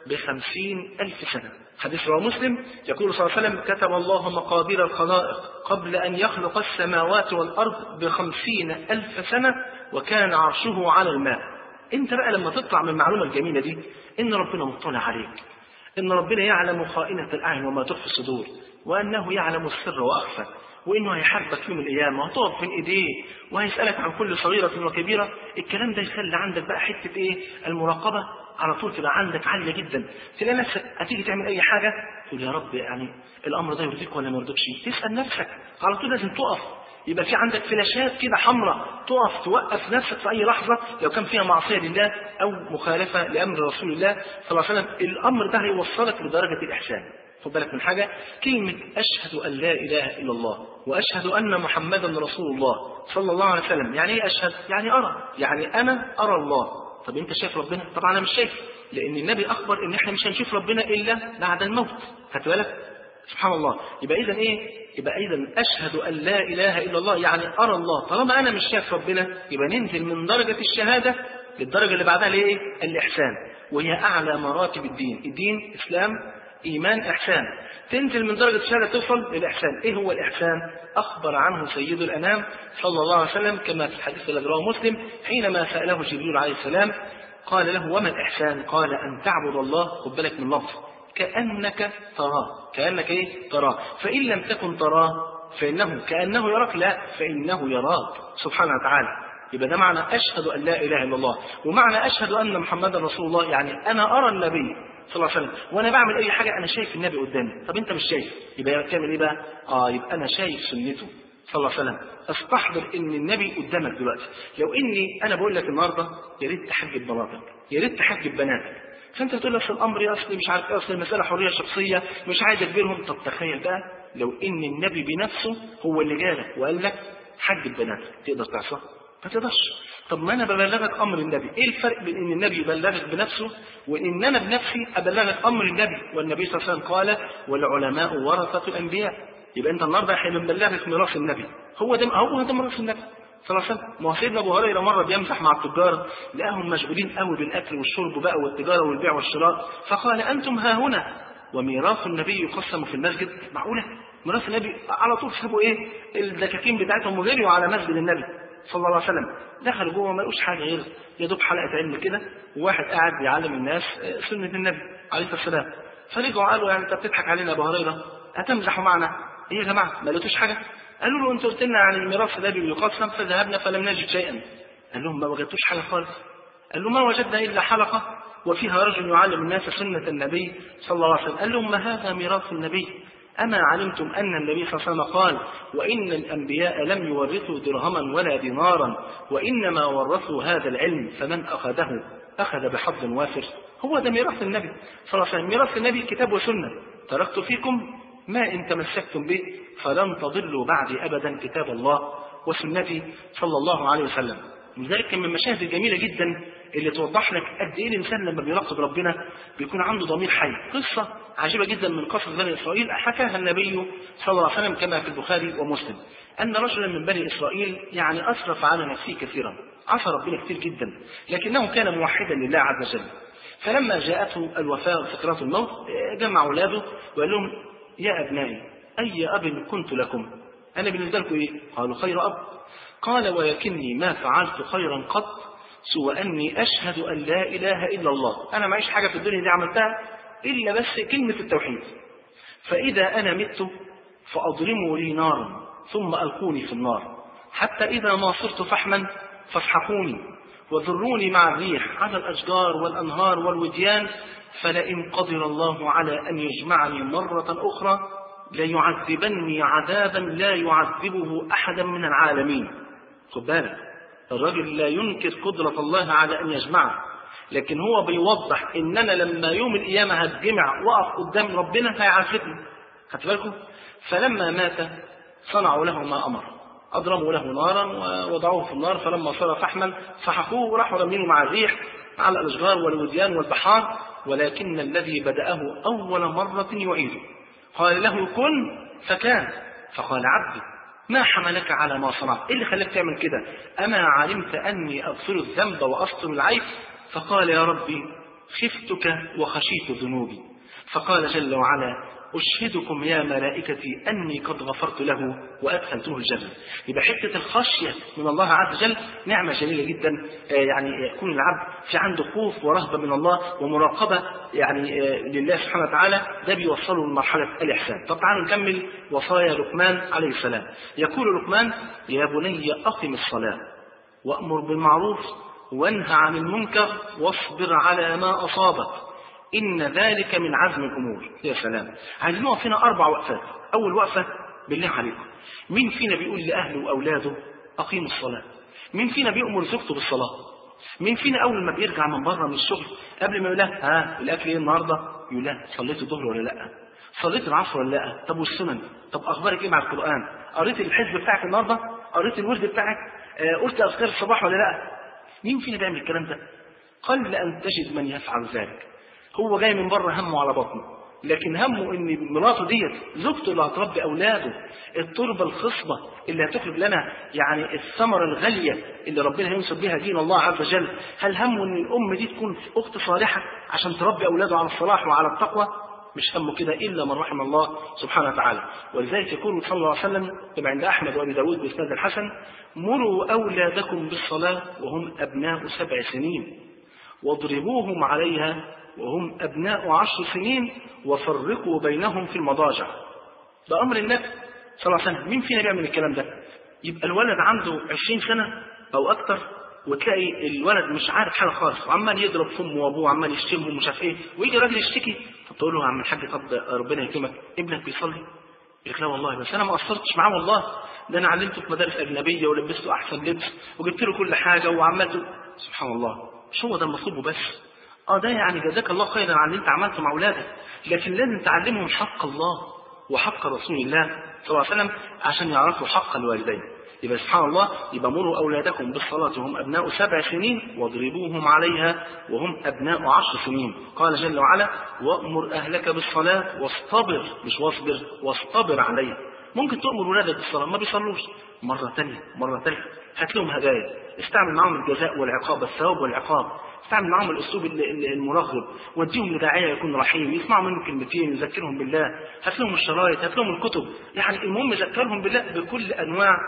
بخمسين ألف سنة. حديث رواه مسلم يقول صلى الله عليه وسلم كتب الله مقادير الخلائق قبل أن يخلق السماوات والأرض بخمسين ألف سنة وكان عرشه على الماء. انت بقى لما تطلع من المعلومة الجميلة دي ان ربنا مطلع عليك، ان ربنا يعلم خائنة الأعين وما تخفي الصدور، وأنه يعلم السر وأخفى، وإنه هيحاسبك يوم القيامة وهتقف بين إيديه وهيسألك عن كل صغيرة وكبيرة. الكلام ده يخلي عندك بقى حتة إيه؟ المراقبة على طول تبقى عندك عالية جدا. تلاقي نفسك هتيجي تعمل أي حاجة تقول يا رب يعني الأمر ده يرضيك ولا ما يرضيكش؟ تسأل نفسك على طول، لازم تقف، يبقى في عندك فلاشات كده حمراء تقف توقف نفسك في أي لحظة لو كان فيها معصية لله أو مخالفة لأمر رسول الله صلى الله عليه وسلم. الأمر ده هيوصلك لدرجة الإحسان. خد بالك من حاجة، كلمة أشهد أن لا إله إلا الله وأشهد أن محمدا رسول الله صلى الله عليه وسلم، يعني إيه أشهد؟ يعني أرى، يعني أنا أرى الله. طب أنت شايف ربنا؟ طبعا أنا مش شايف، لأن النبي أخبر إن إحنا مش هنشوف ربنا إلا بعد الموت. خدت بالك؟ سبحان الله. يبقى إذا إيه؟ يبقى إذا أشهد أن لا إله إلا الله يعني أرى الله. طالما أنا مش شايف ربنا يبقى ننزل من درجة الشهادة للدرجة اللي بعدها لإيه؟ الإحسان، وهي أعلى مراتب الدين. الدين إسلام إيمان إحسان، تنزل من درجة الشهادة توصل للإحسان. إيه هو الإحسان؟ أخبر عنه سيد الأنام صلى الله عليه وسلم كما في الحديث الذي رواه مسلم حينما سأله جبريل عليه السلام قال له وما الإحسان؟ قال أن تعبد الله، خد بالك من لفظ، كأنك تراه. كأنك إيه؟ تراه، فإن لم تكن تراه فإنه كأنه يراك، لا فإنه يراك سبحانه وتعالى. يبقى ده معنى أشهد أن لا إله إلا الله. ومعنى أشهد أن محمدا رسول الله يعني أنا أرى النبي صلى الله عليه وسلم وانا بعمل اي حاجه انا شايف النبي قدامي. طب انت مش شايف، يبقى تعمل ايه بقى؟ اه يبقى انا شايف سنته صلى الله عليه وسلم. استحضر ان النبي قدامك دلوقتي. لو اني انا بقول لك النهارده يا ريت تحجب بناتك، يا ريت تحجب بناتك، فانت تقول لك الامر يا اصلي مش عارف ايه، اصل المساله حريه شخصيه مش عايز اجبرهم. طب تخيل بقى لو ان النبي بنفسه هو اللي جالك وقال لك حجب بناتك، تقدر تعصى؟ ما تقدرش. طب ما انا ببلغك امر النبي، ايه الفرق بين ان النبي يبلغك بنفسه وان انا بنفسي ابلغك امر النبي؟ والنبي صلى الله عليه وسلم قال والعلماء ورثة الانبياء. يبقى انت النهارده احنا بنبلغك ميراث النبي، هو ده هو ده ميراث النبي صلى الله عليه وسلم. ما هو سيدنا ابو هريره مره بيمزح مع التجار لقاهم مشغولين قوي بالاكل والشرب بقى والتجاره والبيع والشراء، فقال انتم ها هنا وميراث النبي يقسم في المسجد. معقوله ميراث النبي؟ على طول سابوا ايه الدكاكين بتاعتهم وجريوا على مسجد النبي صلى الله عليه وسلم. دخلوا جوه ما لقوش حاجه غير يا دوب حلقه علم كده وواحد قاعد بيعلم الناس سنه النبي عليه الصلاه والسلام. فرجعوا قالوا يعني انت بتضحك علينا يا ابو هريره، هتمزحوا معنا ايه يا جماعه؟ ما لقيتوش حاجه؟ قالوا له انت قلت لنا عن الميراث النبي بيقسم فذهبنا فلم نجد شيئا. قال لهم ما وجدتوش حاجه خالص؟ قال له ما وجدنا الا حلقه وفيها رجل يعلم الناس سنه النبي صلى الله عليه وسلم. قال لهم ما هذا ميراث النبي؟ أما علمتم أن النبي صلى الله عليه وسلم قال وإن الأنبياء لم يورثوا درهما ولا دينارا وإنما ورثوا هذا العلم فمن أخذه أخذ بحظ وافر. هو ده ميراث النبي صلى الله عليه وسلم. ميراث النبي كتاب وسنة، تركت فيكم ما إن تمسكتم به فلن تضلوا بعدي أبدا كتاب الله وسنتي صلى الله عليه وسلم. لذلك من المشاهد الجميلة جدا اللي توضح لك قد ايه الانسان لما بيراقب ربنا بيكون عنده ضمير حي. قصه عجيبه جدا من قصص بني اسرائيل حكاها النبي صلى الله عليه وسلم كما في البخاري ومسلم، ان رجلا من بني اسرائيل يعني اسرف على نفسه كثيرا، عصى ربنا كثير جدا، لكنه كان موحدا لله عز وجل. فلما جاءته الوفاة وسكرات الموت جمع أولاده وقال لهم يا أبنائي أي أب كنت لكم؟ أنا بالنسبة لكم إيه؟ قالوا خير أب. قال ولكني ما فعلت خيرا قط سوى أني أشهد أن لا إله إلا الله. أنا معيش حاجة في الدنيا دي عملتها إلا بس كلمة التوحيد. فإذا أنا مت فأضرموا لي نارا ثم ألقوني في النار، حتى إذا ما صرت فحما فاسحقوني وذروني مع الريح على الأشجار والأنهار والوديان، فلئن قدر الله على أن يجمعني مرة أخرى ليعذبني عذابا لا يعذبه أحدا من العالمين. خد بالك، الرجل لا ينكر قدرة الله على أن يجمعه، لكن هو بيوضح إن أنا لما يوم القيامة هتجمع وقف قدام ربنا هيعذبني. خدت بالكم؟ فلما مات صنعوا له ما أمر، أضرموا له نارا ووضعوه في النار، فلما صار فحما فحقوه وراحوا رمينه مع الريح على الأشجار والوديان والبحار، ولكن الذي بدأه أول مرة يعيده. قال له كن فكان. فقال عبدي ما حملك على ما صنعت؟ إيه اللي خلاك تعمل كده؟ أما علمت أني أغفر الذنب وأستر العيب؟ فقال يا ربي خفتك وخشيت ذنوبي. فقال جل وعلا أشهدكم يا ملائكتي أني قد غفرت له وأدخلته الجنة. يبقى حتة الخشية من الله عز وجل نعمة جميلة جدا، يعني يكون العبد في عنده خوف ورهبة من الله ومراقبة يعني لله سبحانه وتعالى، ده بيوصله لمرحلة الإحسان. طب تعالوا نكمل وصايا لقمان عليه السلام. يقول لقمان يا بني أقم الصلاة وأمر بالمعروف وانهى عن المنكر واصبر على ما أصابك إن ذلك من عزم الأمور. يا سلام، عايزين نقف هنا أربع وقفات. أول وقفة بالله عليكم، مين فينا بيقول لأهله وأولاده أقيموا الصلاة؟ مين فينا بيأمر زوجته بالصلاة؟ مين فينا أول ما بيرجع من بره من الشغل قبل ما يقول لها ها الأكل إيه النهاردة؟ يقول لها صليت الظهر ولا لأ؟ صليت العصر ولا لأ؟ طب والسنن؟ طب أخبارك إيه مع القرآن؟ قريت الحزب بتاعك النهاردة؟ قريت الورد بتاعك؟ آه قلت أذكار الصباح ولا لأ؟ مين فينا بيعمل الكلام ده؟ قل أن تجد من يفعل ذلك. هو جاي من بره همه على بطنه، لكن همه ان مراته ديت زوجته اللي هتربي اولاده، التربه الخصبه اللي هتخرج لنا يعني الثمره الغاليه اللي ربنا هينصر بها دين الله عز وجل. هل همه ان الام دي تكون اخت صالحه عشان تربي اولاده على الصلاح وعلى التقوى؟ مش همه كده الا من رحم الله سبحانه وتعالى. ولذلك يقول صلى الله عليه وسلم كما عند احمد وابي داود باسناد الحسن مروا اولادكم بالصلاه وهم ابناء سبع سنين واضربوهم عليها وهم أبناء عشر سنين وفرقوا بينهم في المضاجع. ده أمر النبي صلى الله عليه وسلم. مين فينا بيعمل الكلام ده؟ يبقى الولد عنده عشرين سنة أو أكتر وتلاقي الولد مش عارف حاجة خالص وعمال يضرب في أمه وأبوه وعمال يشتمه ومش عارف إيه، ويجي راجل يشتكي فتقول له يا عم الحاج طب ربنا يكرمك ابنك بيصلي؟ يقول لا والله بس أنا ما قصرتش معاه والله، ده أنا علمته في مدارس أجنبية ولبسته أحسن لبس وجبت له كل حاجة وعملته. سبحان الله، مش هو ده المطلوب بس. اه ده يعني جزاك الله خيرا على اللي انت عملته مع اولادك، لكن لازم تعلمهم حق الله وحق رسول الله صلى الله عليه وسلم عشان يعرفوا حق الوالدين. يبقى سبحان الله، يبقى مروا اولادكم بالصلاه وهم ابناء سبع سنين واضربوهم عليها وهم ابناء عشر سنين. قال جل وعلا وامر اهلك بالصلاه واصطبر، مش واصبر، واصطبر عليها. ممكن تأمر ولادك بالصلاه ما بيصلوش، مره ثانيه مره ثالثه هات لهم هدايا، استعمل معهم الجزاء والعقاب، الثواب والعقاب، استعمل معهم الاسلوب المرغب، وديهم لداعيه يكون رحيم يسمعوا منه كلمتين يذكرهم بالله، هات لهم الشرايط، هات لهم الكتب، يعني المهم ذكرهم بالله بكل انواع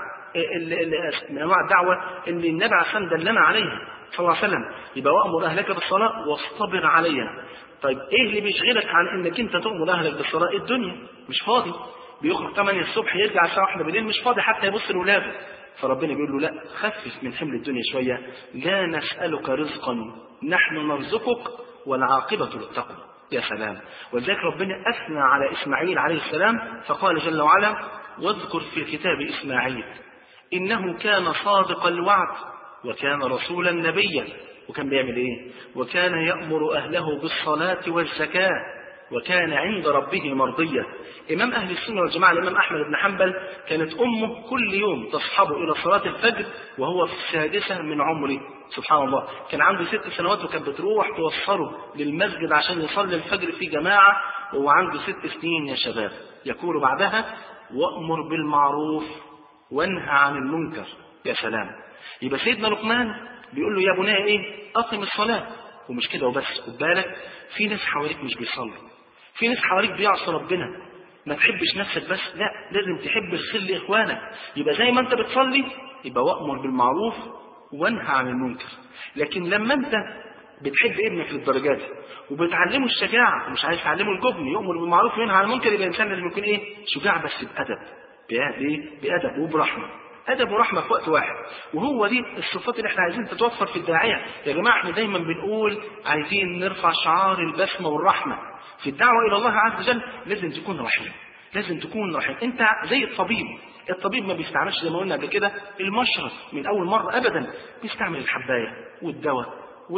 من انواع الدعوه اللي النبي عليه الصلاه والسلام دلنا عليها صلى الله عليه وسلم. يبقى وامر اهلك بالصلاه واصطبر عليها. طيب ايه اللي بيشغلك عن انك انت تؤمر اهلك بالصلاه؟ الدنيا مش فاضي، بيخرج ثمانية الصبح يرجع الساعه واحدة بالليل مش فاضي حتى يبص لاولاده. فربنا بيقول له لا، خفف من حمل الدنيا شويه، لا نسالك رزقا نحن نرزقك والعاقبه للتقوى. يا سلام، ولذلك ربنا اثنى على اسماعيل عليه السلام فقال جل وعلا واذكر في الكتاب اسماعيل انه كان صادق الوعد وكان رسولا نبيا. وكان بيعمل ايه؟ وكان يأمر اهله بالصلاه والزكاه وكان عند ربه مرضيا. إمام أهل السنة والجماعة الإمام أحمد بن حنبل كانت أمه كل يوم تصحبه إلى صلاة الفجر وهو في السادسة من عمره. سبحان الله، كان عنده ست سنوات وكانت بتروح توصله للمسجد عشان يصلي الفجر في جماعة وهو عنده ست سنين يا شباب. يقول بعدها وأمر بالمعروف وانهى عن المنكر. يا سلام، يبقى سيدنا لقمان بيقول له يا بني إيه؟ أقم الصلاة ومش كده وبس، خد بالك في ناس حواليك مش بيصلوا، في ناس حواليك بيعصوا ربنا. ما تحبش نفسك بس، لا، لازم تحب الخير لاخوانك. يبقى زي ما انت بتصلي يبقى وامر بالمعروف وانهى عن المنكر. لكن لما انت بتحب ابنك للدرجات دي وبتعلمه الشجاعه ومش عايز تعلمه الجبن، يؤمر بالمعروف وينهى عن المنكر، يبقى الانسان لازم يكون ايه؟ شجاع بس بادب، بايه؟ بادب وبرحمه. ادب ورحمه في وقت واحد. وهو دي الصفات اللي احنا عايزين تتوفر في الداعيه. يا جماعه احنا دايما بنقول عايزين نرفع شعار البسمه والرحمه في الدعوه الى الله عز وجل. لازم تكون رحيم، لازم تكون رحيم. انت زي الطبيب، الطبيب ما بيستعملش زي ما قلنا قبل كده المشرط من اول مره ابدا، بيستعمل الحبايه والدواء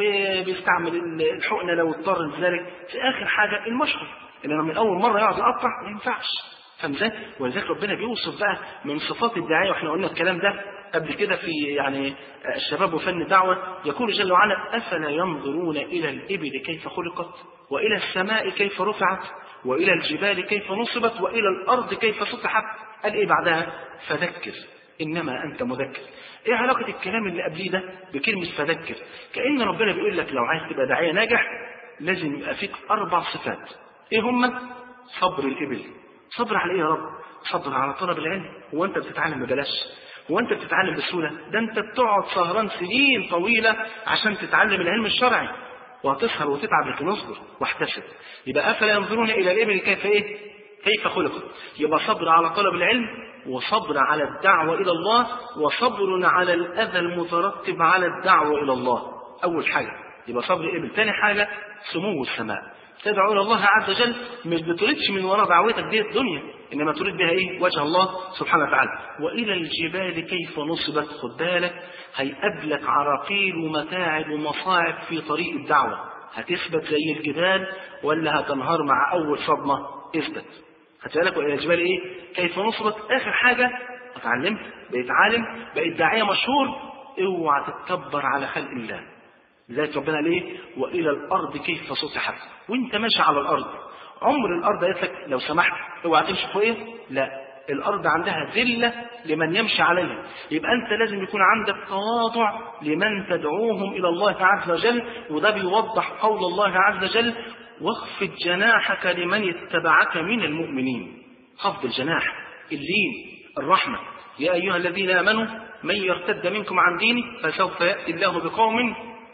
وبيستعمل الحقنه لو اضطر لذلك، في اخر حاجه المشرط. انما من اول مره يقعد يقطع ما ينفعش. فاهم ازاي؟ ولذلك ربنا بيوصف بقى من صفات الداعيه، واحنا قلنا الكلام ده قبل كده في يعني الشباب وفن الدعوه. يقول جل وعلا: افلا ينظرون الى الابل كيف خلقت والى السماء كيف رفعت والى الجبال كيف نصبت والى الارض كيف سطحت. قال ايه بعدها؟ فذكر انما انت مذكر. ايه علاقه الكلام اللي قبليه ده بكلمه فذكر؟ كأن ربنا بيقول لك لو عايز تبقى داعيه ناجح لازم يبقى فيك اربع صفات. ايه هم؟ صبر الابل. صبر على ايه يا رب؟ صبر على طلب العلم. هو انت بتتعلم ببلاش؟ هو انت بتتعلم بسهوله؟ ده انت بتقعد سهران سنين طويله عشان تتعلم العلم الشرعي، وهتسهر وتتعب لكن اصبر واحتسب. يبقى افلا ينظرون الى الابل كيف ايه؟ كيف خلقت. يبقى صبر على طلب العلم، وصبر على الدعوه الى الله، وصبر على الاذى المترتب على الدعوه الى الله. اول حاجه يبقى صبر الابل. ثاني حاجه سمو السماء. تدعو الى الله عز وجل مش بتريدش من وراء دعوتك دي الدنيا، انما تريد بها ايه؟ وجه الله سبحانه وتعالى. والى الجبال كيف نصبت. خد بالك هيقابلك عراقيل ومتاعب ومصاعب في طريق الدعوه. هتثبت زي الجبال ولا هتنهار مع اول صدمه؟ اثبت. هتسالك والى الجبال ايه؟ كيف نصبت. اخر حاجه اتعلمت، بقيت عالم، بقيت داعيه مشهور، اوعى تتكبر على خلق الله. لذلك ربنا قال ايه؟ والى الارض كيف سطحت. وانت ماشي على الارض، عمر الارض قالت لك لو سمحت اوعى تمشي فوقيه؟ لا، الارض عندها ذله لمن يمشي عليها. يبقى انت لازم يكون عندك تواضع لمن تدعوهم الى الله عز وجل. وده بيوضح قول الله عز وجل: واخفض جناحك لمن اتبعك من المؤمنين. خفض الجناح، اللين، الرحمه. يا ايها الذين امنوا من يرتد منكم عن دينه فسوف ياتي الله بقوم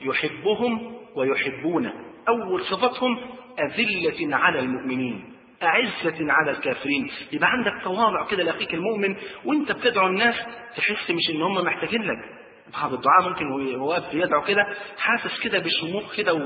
يحبهم ويحبونه. أول صفتهم أذلة على المؤمنين أعزة على الكافرين. يبقى عندك تواضع كده لأخيك المؤمن وانت بتدعو الناس، تحس مش ان هم محتاجين لك. بعض الدعاء ممكن هو واقف يدعو كده حاسس كده بشموخ كده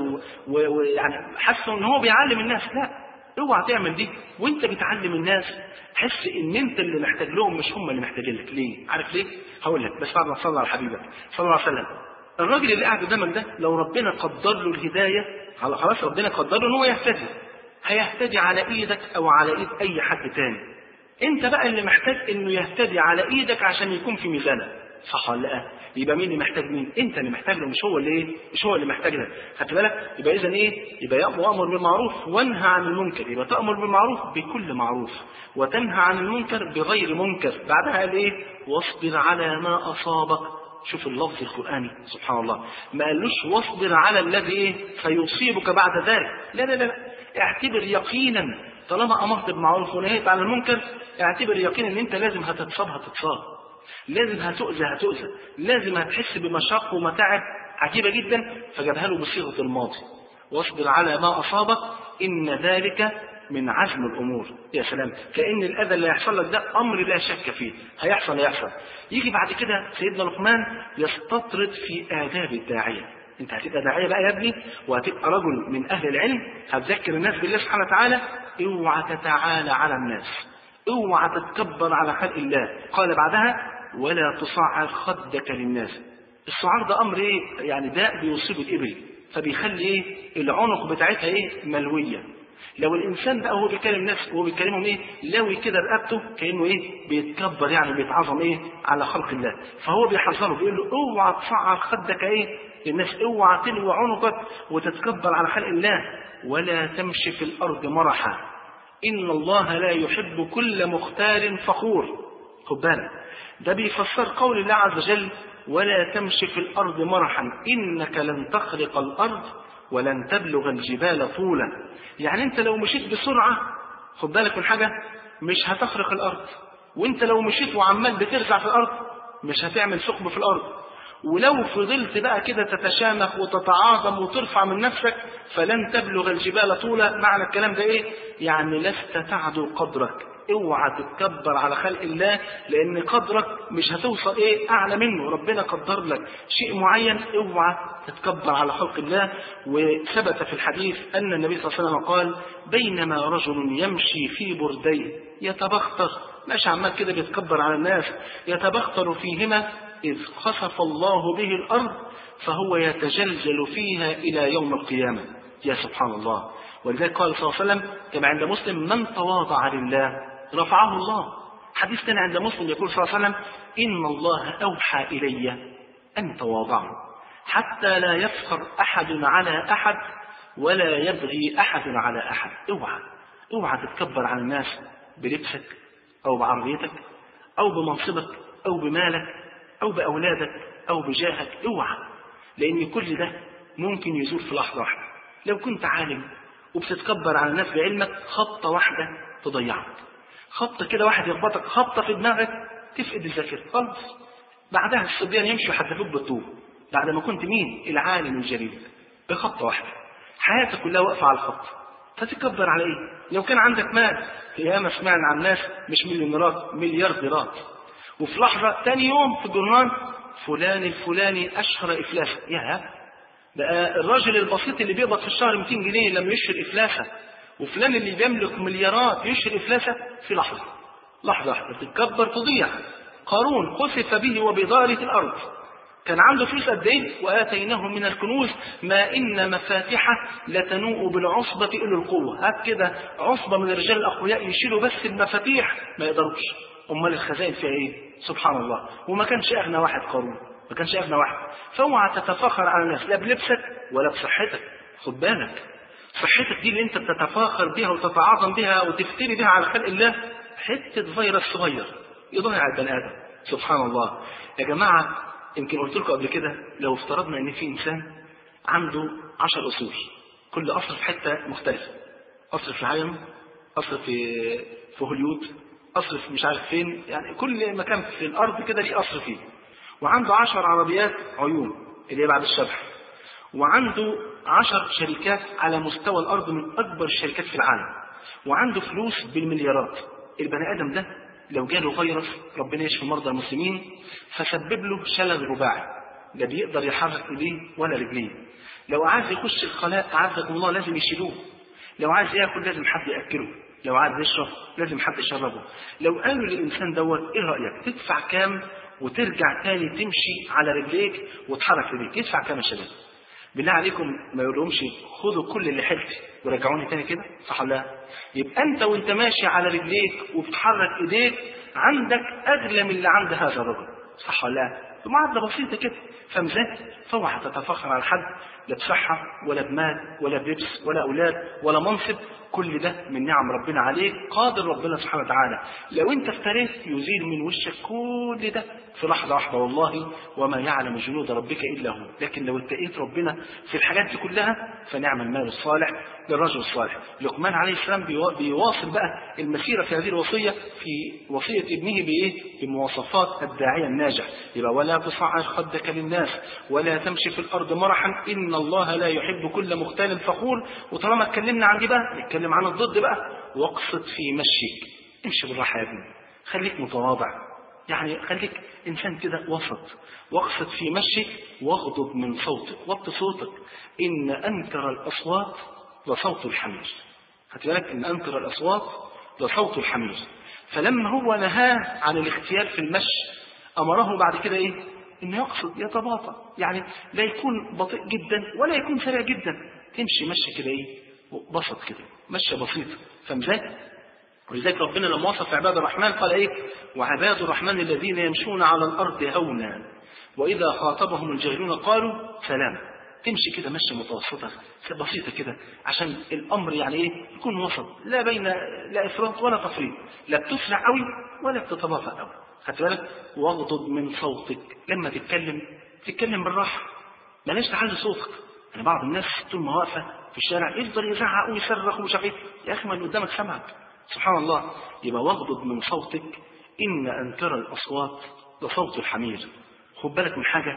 ويعني حاسس ان هو بيعلم الناس. لا، اوعى تعمل دي. وانت بتعلم الناس حس ان انت اللي محتاج لهم مش هم اللي محتاجين لك. ليه؟ عارف ليه؟ هقول لك، بس بعد ما تصلي على حبيبك صلى الله عليه وسلم. الراجل اللي قاعد قدامك ده لو ربنا قدر له الهدايه، خلاص ربنا قدر له ان هو يهتدي، هيهتدي على ايدك او على ايد اي حد تاني. انت بقى اللي محتاج انه يهتدي على ايدك عشان يكون في ميزانك، صح ولا لا؟ يبقى مين اللي محتاج مين؟ انت اللي محتاج له، مش هو اللي ايه؟ مش هو اللي محتاج لك. خدت بالك؟ يبقى اذا ايه؟ يبقى يأمر بالمعروف وانهى عن المنكر. يبقى تأمر بالمعروف بكل معروف وتنهى عن المنكر بغير منكر. بعدها قال ايه؟ واصبر على ما اصابك. شوف اللفظ القرآني سبحان الله، ما قالوش واصبر على الذي ايه سيصيبك بعد ذلك. لا لا لا، اعتبر يقينا طالما امرت بالمعروف ونهيت عن المنكر، اعتبر يقينا ان انت لازم هتتصاب هتتصاب، لازم هتؤذى هتؤذى، لازم هتحس بمشاق ومتاعب عجيبة جدا. فجابها له بصيغة الماضي، واصبر على ما أصابك إن ذلك من عزم الأمور. يا سلام، كأن الأذى اللي هيحصل لك ده أمر لا شك فيه، هيحصل هيحصل. يجي بعد كده سيدنا لقمان يستطرد في آداب الداعية. انت هتبقى داعية بقى يا ابني، وهتبقى رجل من أهل العلم، هتذكر الناس بالله سبحانه وتعالى. اوعى تتعالى على الناس، اوعى تتكبر على خلق الله. قال بعدها ولا تصعر خدك للناس. الصعار ده امر ايه؟ يعني داء بيصيب الابل، فبيخلي ايه؟ العنق بتاعتها ايه؟ ملويه. لو الانسان بقى هو بيكلم الناس وهو بيكلمهم ايه؟ لوي كده رقبته، كانه ايه؟ بيتكبر، يعني بيتعظم ايه؟ على خلق الله. فهو بيحذره بيقول له اوعى تصعر خدك ايه؟ للناس، اوعى تلوي عنقك وتتكبر على خلق الله. ولا تمشي في الارض مرحا ان الله لا يحب كل مختال فخور. خد بالك، ده بيفسر قول الله عز وجل ولا تمشي في الأرض مرحا إنك لن تخرق الأرض ولن تبلغ الجبال طولا. يعني انت لو مشيت بسرعة خد بالك من حاجة، مش هتخرق الارض، وانت لو مشيت وعمال بترزع في الارض مش هتعمل ثقب في الارض. ولو فضلت بقى كده تتشامخ وتتعاظم وترفع من نفسك فلن تبلغ الجبال طولا. معنى الكلام ده ايه؟ يعني لست تعدو قدرك. اوعى تتكبر على خلق الله، لان قدرك مش هتوصل ايه اعلى منه. ربنا قدر لك شيء معين، اوعى تتكبر على خلق الله. وثبت في الحديث ان النبي صلى الله عليه وسلم قال: بينما رجل يمشي في برديه يتبختر، ماشي عمال كده بيتكبر على الناس، يتبختر فيهما إذ خسف الله به الأرض فهو يتجلجل فيها إلى يوم القيامة. يا سبحان الله. ولذلك قال صلى الله عليه وسلم كما عند مسلم: من تواضع لله رفعه الله. حديث ثاني عند مسلم يقول صلى الله عليه وسلم: إن الله أوحى إلي أن تواضعوا حتى لا يفخر أحد على أحد ولا يبغي أحد على أحد. اوعى اوعى تتكبر على الناس بلبسك أو بعربيتك أو بمنصبك أو بمالك أو بأولادك أو بجاهك. اوعى، لأن كل ده ممكن يزول في لحظة واحدة. لو كنت عالم وبتتكبر على الناس بعلمك، خبطة واحدة تضيعك، خبطة كده واحد يخبطك خبطة في دماغك تفقد الذاكرة خلاص. بعدها الصبيان يمشوا يحدفوك بالطوب بعد ما كنت مين؟ العالم الجليل. بخبطة واحدة حياتك كلها واقفة على الخط، فتتكبر على ايه؟ لو كان عندك مال، ياما سمعنا عن ناس مش مليونيرات مليارديرات، وفي لحظة تاني يوم في الجرنان فلان الفلاني أشهر إفلاسا. يا بقى الراجل البسيط اللي بيقبض في الشهر مئتين جنيه لما يشهر إفلاسا، وفلان اللي بيملك مليارات يشهر إفلاسا في لحظة. لحظة واحدة تتكبر تضيع. قارون خسف به وبداره الأرض، كان عنده فلوس قد ايه؟ وآتيناه من الكنوز ما إن مفاتحه لتنوء بالعصبة أولي القوة. هات كده عصبة من الرجال الأقوياء يشيلوا بس المفاتيح ما يقدروش، امال الخزائن فيها ايه؟ سبحان الله. وما كانش اغنى واحد قارون، ما كانش اغنى واحد. فاوعى تتفاخر على الناس لا بلبسك ولا بصحتك. خد بالك، صحتك دي اللي انت بتتفاخر بها وتتعاظم بها وتفتري بها على خلق الله، حته فيروس صغير يضيع البني ادم. سبحان الله. يا جماعه يمكن قلت لكم قبل كده، لو افترضنا ان في انسان عنده عشر اصول، كل قصر في حته مختلفه، قصر في العالم، قصر في في هوليود، أصرف مش عارف فين، يعني كل مكان في الأرض كده ليه أصرف فيه. وعنده عشر عربيات عيون اللي هي بعد الشبح، وعنده عشر شركات على مستوى الأرض من أكبر الشركات في العالم، وعنده فلوس بالمليارات. البني آدم ده لو جاله فيروس، ربنا يشفي مرضى المسلمين، فسبب له شلل رباعي، لا بيقدر يحرك ايديه ولا رجليه. لو عايز يخش الخلاء أعزكم الله لازم يشيلوه، لو عايز ياكل لازم حد ياكله، لو عايز يشرب لازم حد يشربه. لو قالوا للإنسان دوت ايه رأيك تدفع كام وترجع تاني تمشي على رجليك وتحرك رجليك؟ يدفع كام يا شباب؟ بالله عليكم ما يقولهمش خدوا كل اللي حلتي ورجعوني تاني كده، صح ولا لا؟ يبقى انت وانت ماشي على رجليك وبتحرك ايديك عندك اغلى من اللي عند هذا الرجل، صح ولا لا؟ معادلة بسيطة كده. فمزاج فوعى تتفخر على حد لا بصحة ولا بمال ولا بلبس ولا أولاد ولا منصب، كل ده من نعم ربنا عليك، قادر ربنا سبحانه وتعالى لو انت افتريت يزيل من وشك كل ده في لحظة واحدة والله، وما يعلم جنود ربك إلا هو. لكن لو اتقيت ربنا في الحاجات دي كلها فنعم المال الصالح للرجل الصالح. لقمان عليه السلام بيواصل بقى المسيرة في هذه الوصية في وصية ابنه بإيه؟ بمواصفات الداعية الناجح. يبقى ولا تصعر خدك للناس ولا تمشي في الأرض مرحا إن الله لا يحب كل مختال فخور. وطالما اتكلمنا عن دي بقى نتكلم عن الضد بقى. واقصد في مشيك، امشي بالراحة يا ابني، خليك متواضع، يعني خليك إنسان كده وسط. واقصد في مشيك واغضض من صوتك، وطي صوتك، إن أنكر الأصوات لصوت الحمير. خدت بالك؟ إن أنكر الأصوات لصوت الحمير. فلما هو نهاه عن الاختيال في المشي أمره بعد كده إيه؟ إنه يقصد يتباطأ، يعني لا يكون بطيء جدا ولا يكون سريع جدا، تمشي مشي كده إيه؟ بسط كده، مشي بسيطة. فمزاج. ولذلك ربنا لما وصف عباد الرحمن قال إيه؟ وعباد الرحمن الذين يمشون على الأرض هونا وإذا خاطبهم الجاهلون قالوا سلاما. تمشي كده مشي متوسطة بسيطة كده، عشان الأمر يعني إيه؟ يكون وسط، لا بين لا إفراط ولا تفريط، لا بتسرع قوي ولا بتتباطأ قوي. خدت بالك؟ واغضض من صوتك، لما تتكلم تتكلم بالراحة، بلاش تعلي صوتك، يعني بعض الناس طول ما واقفه في الشارع يفضل يزعق ويصرخ ومش عارف. يا اخي ما اللي قدامك سمعك. سبحان الله. يبقى واغضض من صوتك ان انكر الاصوات لصوت الحمير. خد بالك من حاجه،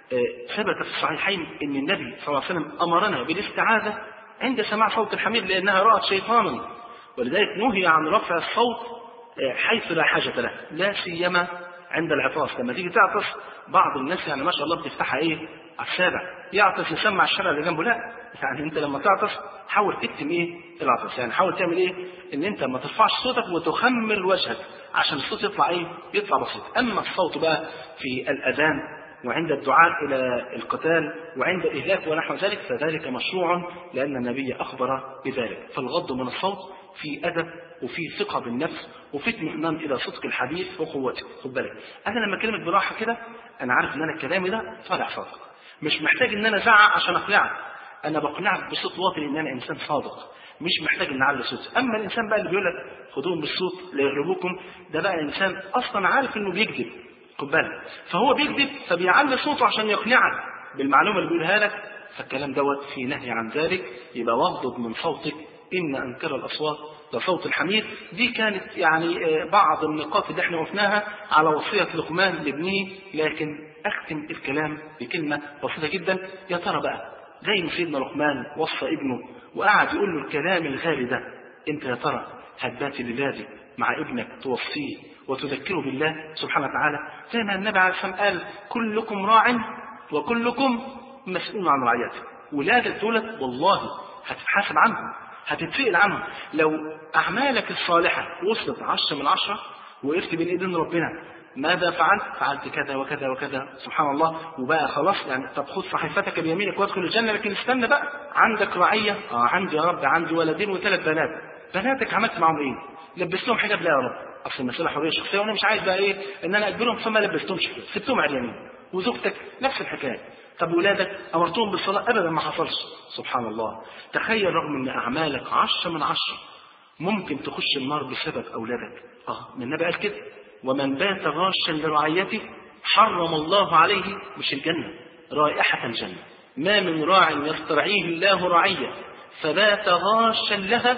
ثبت في الصحيحين ان النبي صلى الله عليه وسلم امرنا بالاستعاذه عند سماع صوت الحمير لانها رأت شيطانا، ولذلك نهي عن رفع الصوت حيث لا حاجه له، لا سيما عند العطاس. لما تيجي تعطس بعض الناس يعني ما شاء الله بتفتحها ايه على السابع، يعطس يسمع الشارع اللي جنبه. لا، يعني انت لما تعطس حاول تكتم ايه العطس، يعني حاول تعمل ايه ان انت ما ترفعش صوتك وتخمر وجهك عشان الصوت يطلع ايه يطلع بسيط. اما الصوت بقى في الاذان وعند الدعاء الى القتال وعند الاهلاك ونحو ذلك فذلك مشروع لان النبي اخبر بذلك. فالغض من الصوت في ادب وفي ثقه بالنفس وفي اطمئنان الى صدق الحديث وقوته. خد بالك، انا لما اكلمك براحه كده انا عارف ان انا كلامي ده طالع صادق، مش محتاج ان انا ازعق عشان اقنعك، انا بقنعك بصوت واطي ان انا انسان صادق، مش محتاج ان اعلي صوتي. اما الانسان بقى اللي بيقول لك خدوهم بالصوت لا يغلبوكم، ده بقى انسان اصلا عارف انه بيكذب. خد بالك، فهو بيكذب فبيعلي صوته عشان يقنعك بالمعلومه اللي بيقولها لك، فالكلام دوت في نهي عن ذلك. يبقى واغضض من صوتك ان انكر الاصوات لصوت الحمير. دي كانت يعني بعض النقاط اللي احنا وقفناها على وصيه لقمان لابنه. لكن اختم الكلام بكلمه بسيطه جدا. يا ترى بقى زي ما سيدنا لقمان وصى ابنه وقعد يقول له الكلام الغالي ده، انت يا ترى هتبات الليله مع ابنك توصيه وتذكره بالله سبحانه وتعالى؟ زي ما النبي عليه الصلاه والسلام قال كلكم راع وكلكم مسؤول عن رعيته. ولادك دولت والله هتتحاسب عنهم، هتتسئل عنهم. لو اعمالك الصالحه وصلت عشرة من عشرة وقفت بين ايدين ربنا ماذا فعلت؟ فعلت كذا وكذا وكذا، سبحان الله، وبقى خلاص يعني طب خذ صحيفتك بيمينك وادخل الجنه. لكن استنى بقى، عندك رعيه، اه عندي يا رب عندي ولدين وثلاث بنات، بناتك عملت معهم ايه؟ لبست لهم حجاب؟ لا يا رب، اصل المساله حريه شخصيه وانا مش عايز بقى ايه ان انا اجبرهم، فما لبستهمش، سبتهم عريانين. وزوجتك نفس الحكايه. طب ولادك امرتهم بالصلاه؟ ابدا ما حصلش. سبحان الله. تخيل رغم ان اعمالك عشرة من عشرة ممكن تخش النار بسبب اولادك. اه من النبي قال كده، ومن بات غاشا لرعيته حرم الله عليه مش الجنه، رائحه الجنه. ما من راع يسترعيه الله رعيه فبات غاشا لها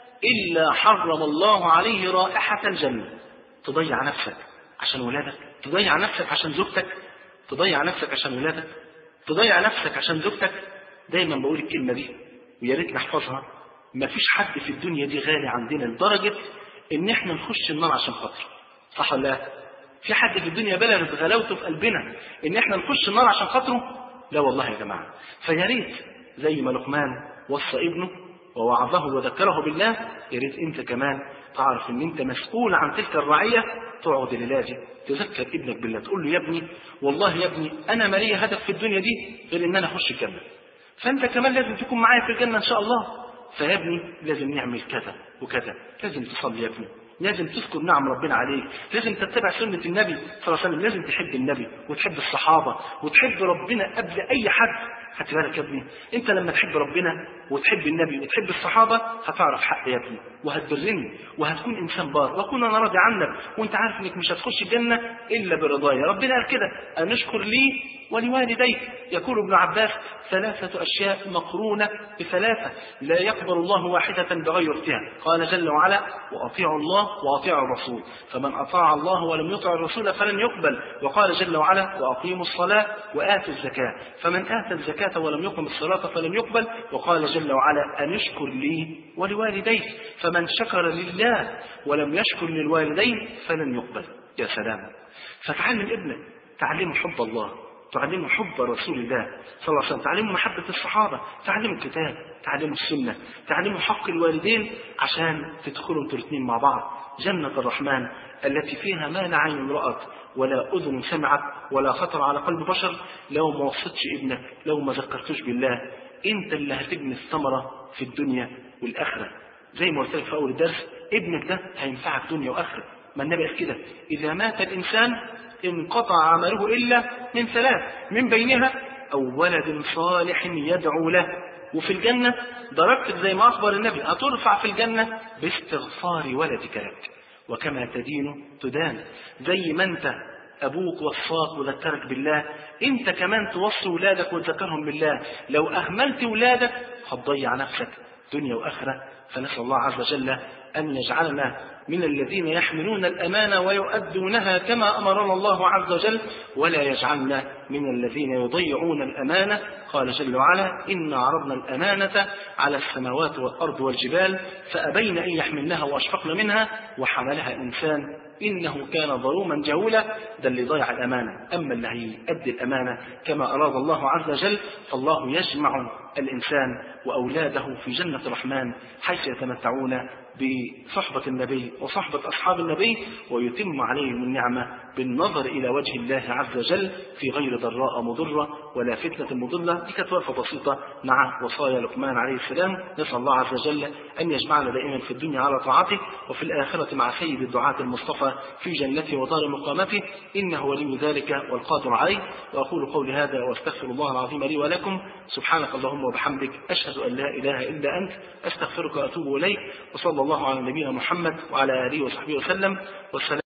الا حرم الله عليه رائحه الجنه. تضيع نفسك عشان ولادك، تضيع نفسك عشان زوجتك، تضيع نفسك عشان ولادك، تضيع نفسك عشان زوجتك. دايما بقول الكلمه دي ويا ريت نحفظها. مفيش حد في الدنيا دي غالي عندنا لدرجه ان احنا نخش النار عشان خاطره، صح ولا لا؟ في حد في الدنيا بلغت غلاوته في قلبنا ان احنا نخش النار عشان خاطره؟ لا والله يا جماعه. فيا ريت زي ما لقمان وصى ابنه ووعظه وذكره بالله، يا ريت انت كمان تعرف ان انت مسؤول عن تلك الرعيه. تقعد الليله تذكر ابنك بالله، تقول له يا ابني والله يا ابني انا ما لي هدف في الدنيا دي غير ان انا اخش الجنه، فانت كمان لازم تكون معايا في الجنه ان شاء الله. فيا ابني لازم نعمل كذا وكذا، لازم تصلي يا ابني، لازم تذكر نعم ربنا عليك، لازم تتبع سنة النبي صلى الله عليه وسلم، لازم تحب النبي وتحب الصحابة وتحب ربنا قبل أي حد. خدت بالك يا ابني، أنت لما تحب ربنا وتحب النبي وتحب الصحابة هتعرف حق يا ابني وهتبرني وهتكون إنسان بار وأكون أنا راضي عنك، وأنت عارف إنك مش هتخش الجنة إلا برضايا. ربنا قال كده أن اشكر لي ولوالديك. يقول ابن عباس ثلاثة أشياء مقرونة بثلاثة لا يقبل الله واحدة بغير اختها. قال جل وعلا وأطيعوا الله وأطيعوا الرسول، فمن أطاع الله ولم يطع الرسول فلن يقبل. وقال جل وعلا وأقيموا الصلاة وآتوا الزكاة، فمن آتى الزكاة ولم يقم الصلاة فلن يقبل. وقال جل وعلا أن اشكر لي ولوالديك، فمن شكر لله ولم يشكر للوالدين فلن يقبل. يا سلام. فتعلم ابنك، تعلمه حب الله، تعلمه حب رسول الله صلى الله عليه وسلم، تعلمه محبة الصحابة، تعلمه الكتاب، تعلمه السنة، تعلمه حق الوالدين، عشان تدخلوا انتوا الاثنين مع بعض جنة الرحمن التي فيها ما لا عين رأت ولا أذن سمعت ولا خطر على قلب بشر. لو ما وصيتش ابنك، لو ما ذكرتوش بالله، انت اللي هتبني الثمرة في الدنيا والآخرة. زي ما قلت لك في أول الدرس، ابنك ده هينفعك دنيا وآخرة. ما النبي قال كده إذا مات الإنسان انقطع عمله إلا من ثلاث، من بينها أو ولد صالح يدعو له. وفي الجنة درجتك زي ما أخبر النبي هترفع في الجنة باستغفار ولدك لك، وكما تدين تدان. زي ما أنت أبوك وصاك وذكرك بالله، أنت كمان توصي ولادك وتذكرهم بالله. لو أهملت ولادك هتضيع نفسك دنيا وآخرة. فنسأل الله عز وجل أن يجعلنا من الذين يحملون الأمانة ويؤدونها كما أمرنا الله عز وجل، ولا يجعلنا من الذين يضيعون الأمانة. قال جل وعلا: إنا عرضنا الأمانة على السماوات والأرض والجبال فأبين أن يحملنها وأشفقن منها وحملها الإنسان إنه كان ظلوما جهولا. ده اللي ضيع الأمانة. أما اللي هيؤدي الأمانة كما أراد الله عز وجل فالله يجمع الإنسان وأولاده في جنة الرحمن حيث يتمتعون بصحبة النبي وصحبة أصحاب النبي، ويتم عليهم النعمة بالنظر إلى وجه الله عز وجل في غير ضراء مضرة ولا فتنة مضلة. دي كانت وقفة بسيطة مع وصايا لقمان عليه السلام. نسأل الله عز وجل أن يجمعنا دائما في الدنيا على طاعته وفي الآخرة مع سيد الدعاة المصطفى في جنته ودار مقامته، إنه ولي ذلك والقادر عليه. وأقول قولي هذا وأستغفر الله العظيم لي ولكم. سبحانك اللهم وبحمدك، أشهد أن لا إله إلا أنت، أستغفرك وأتوب إليك. وصلى الله على نبينا محمد وعلى آله وصحبه وسلم. والسلام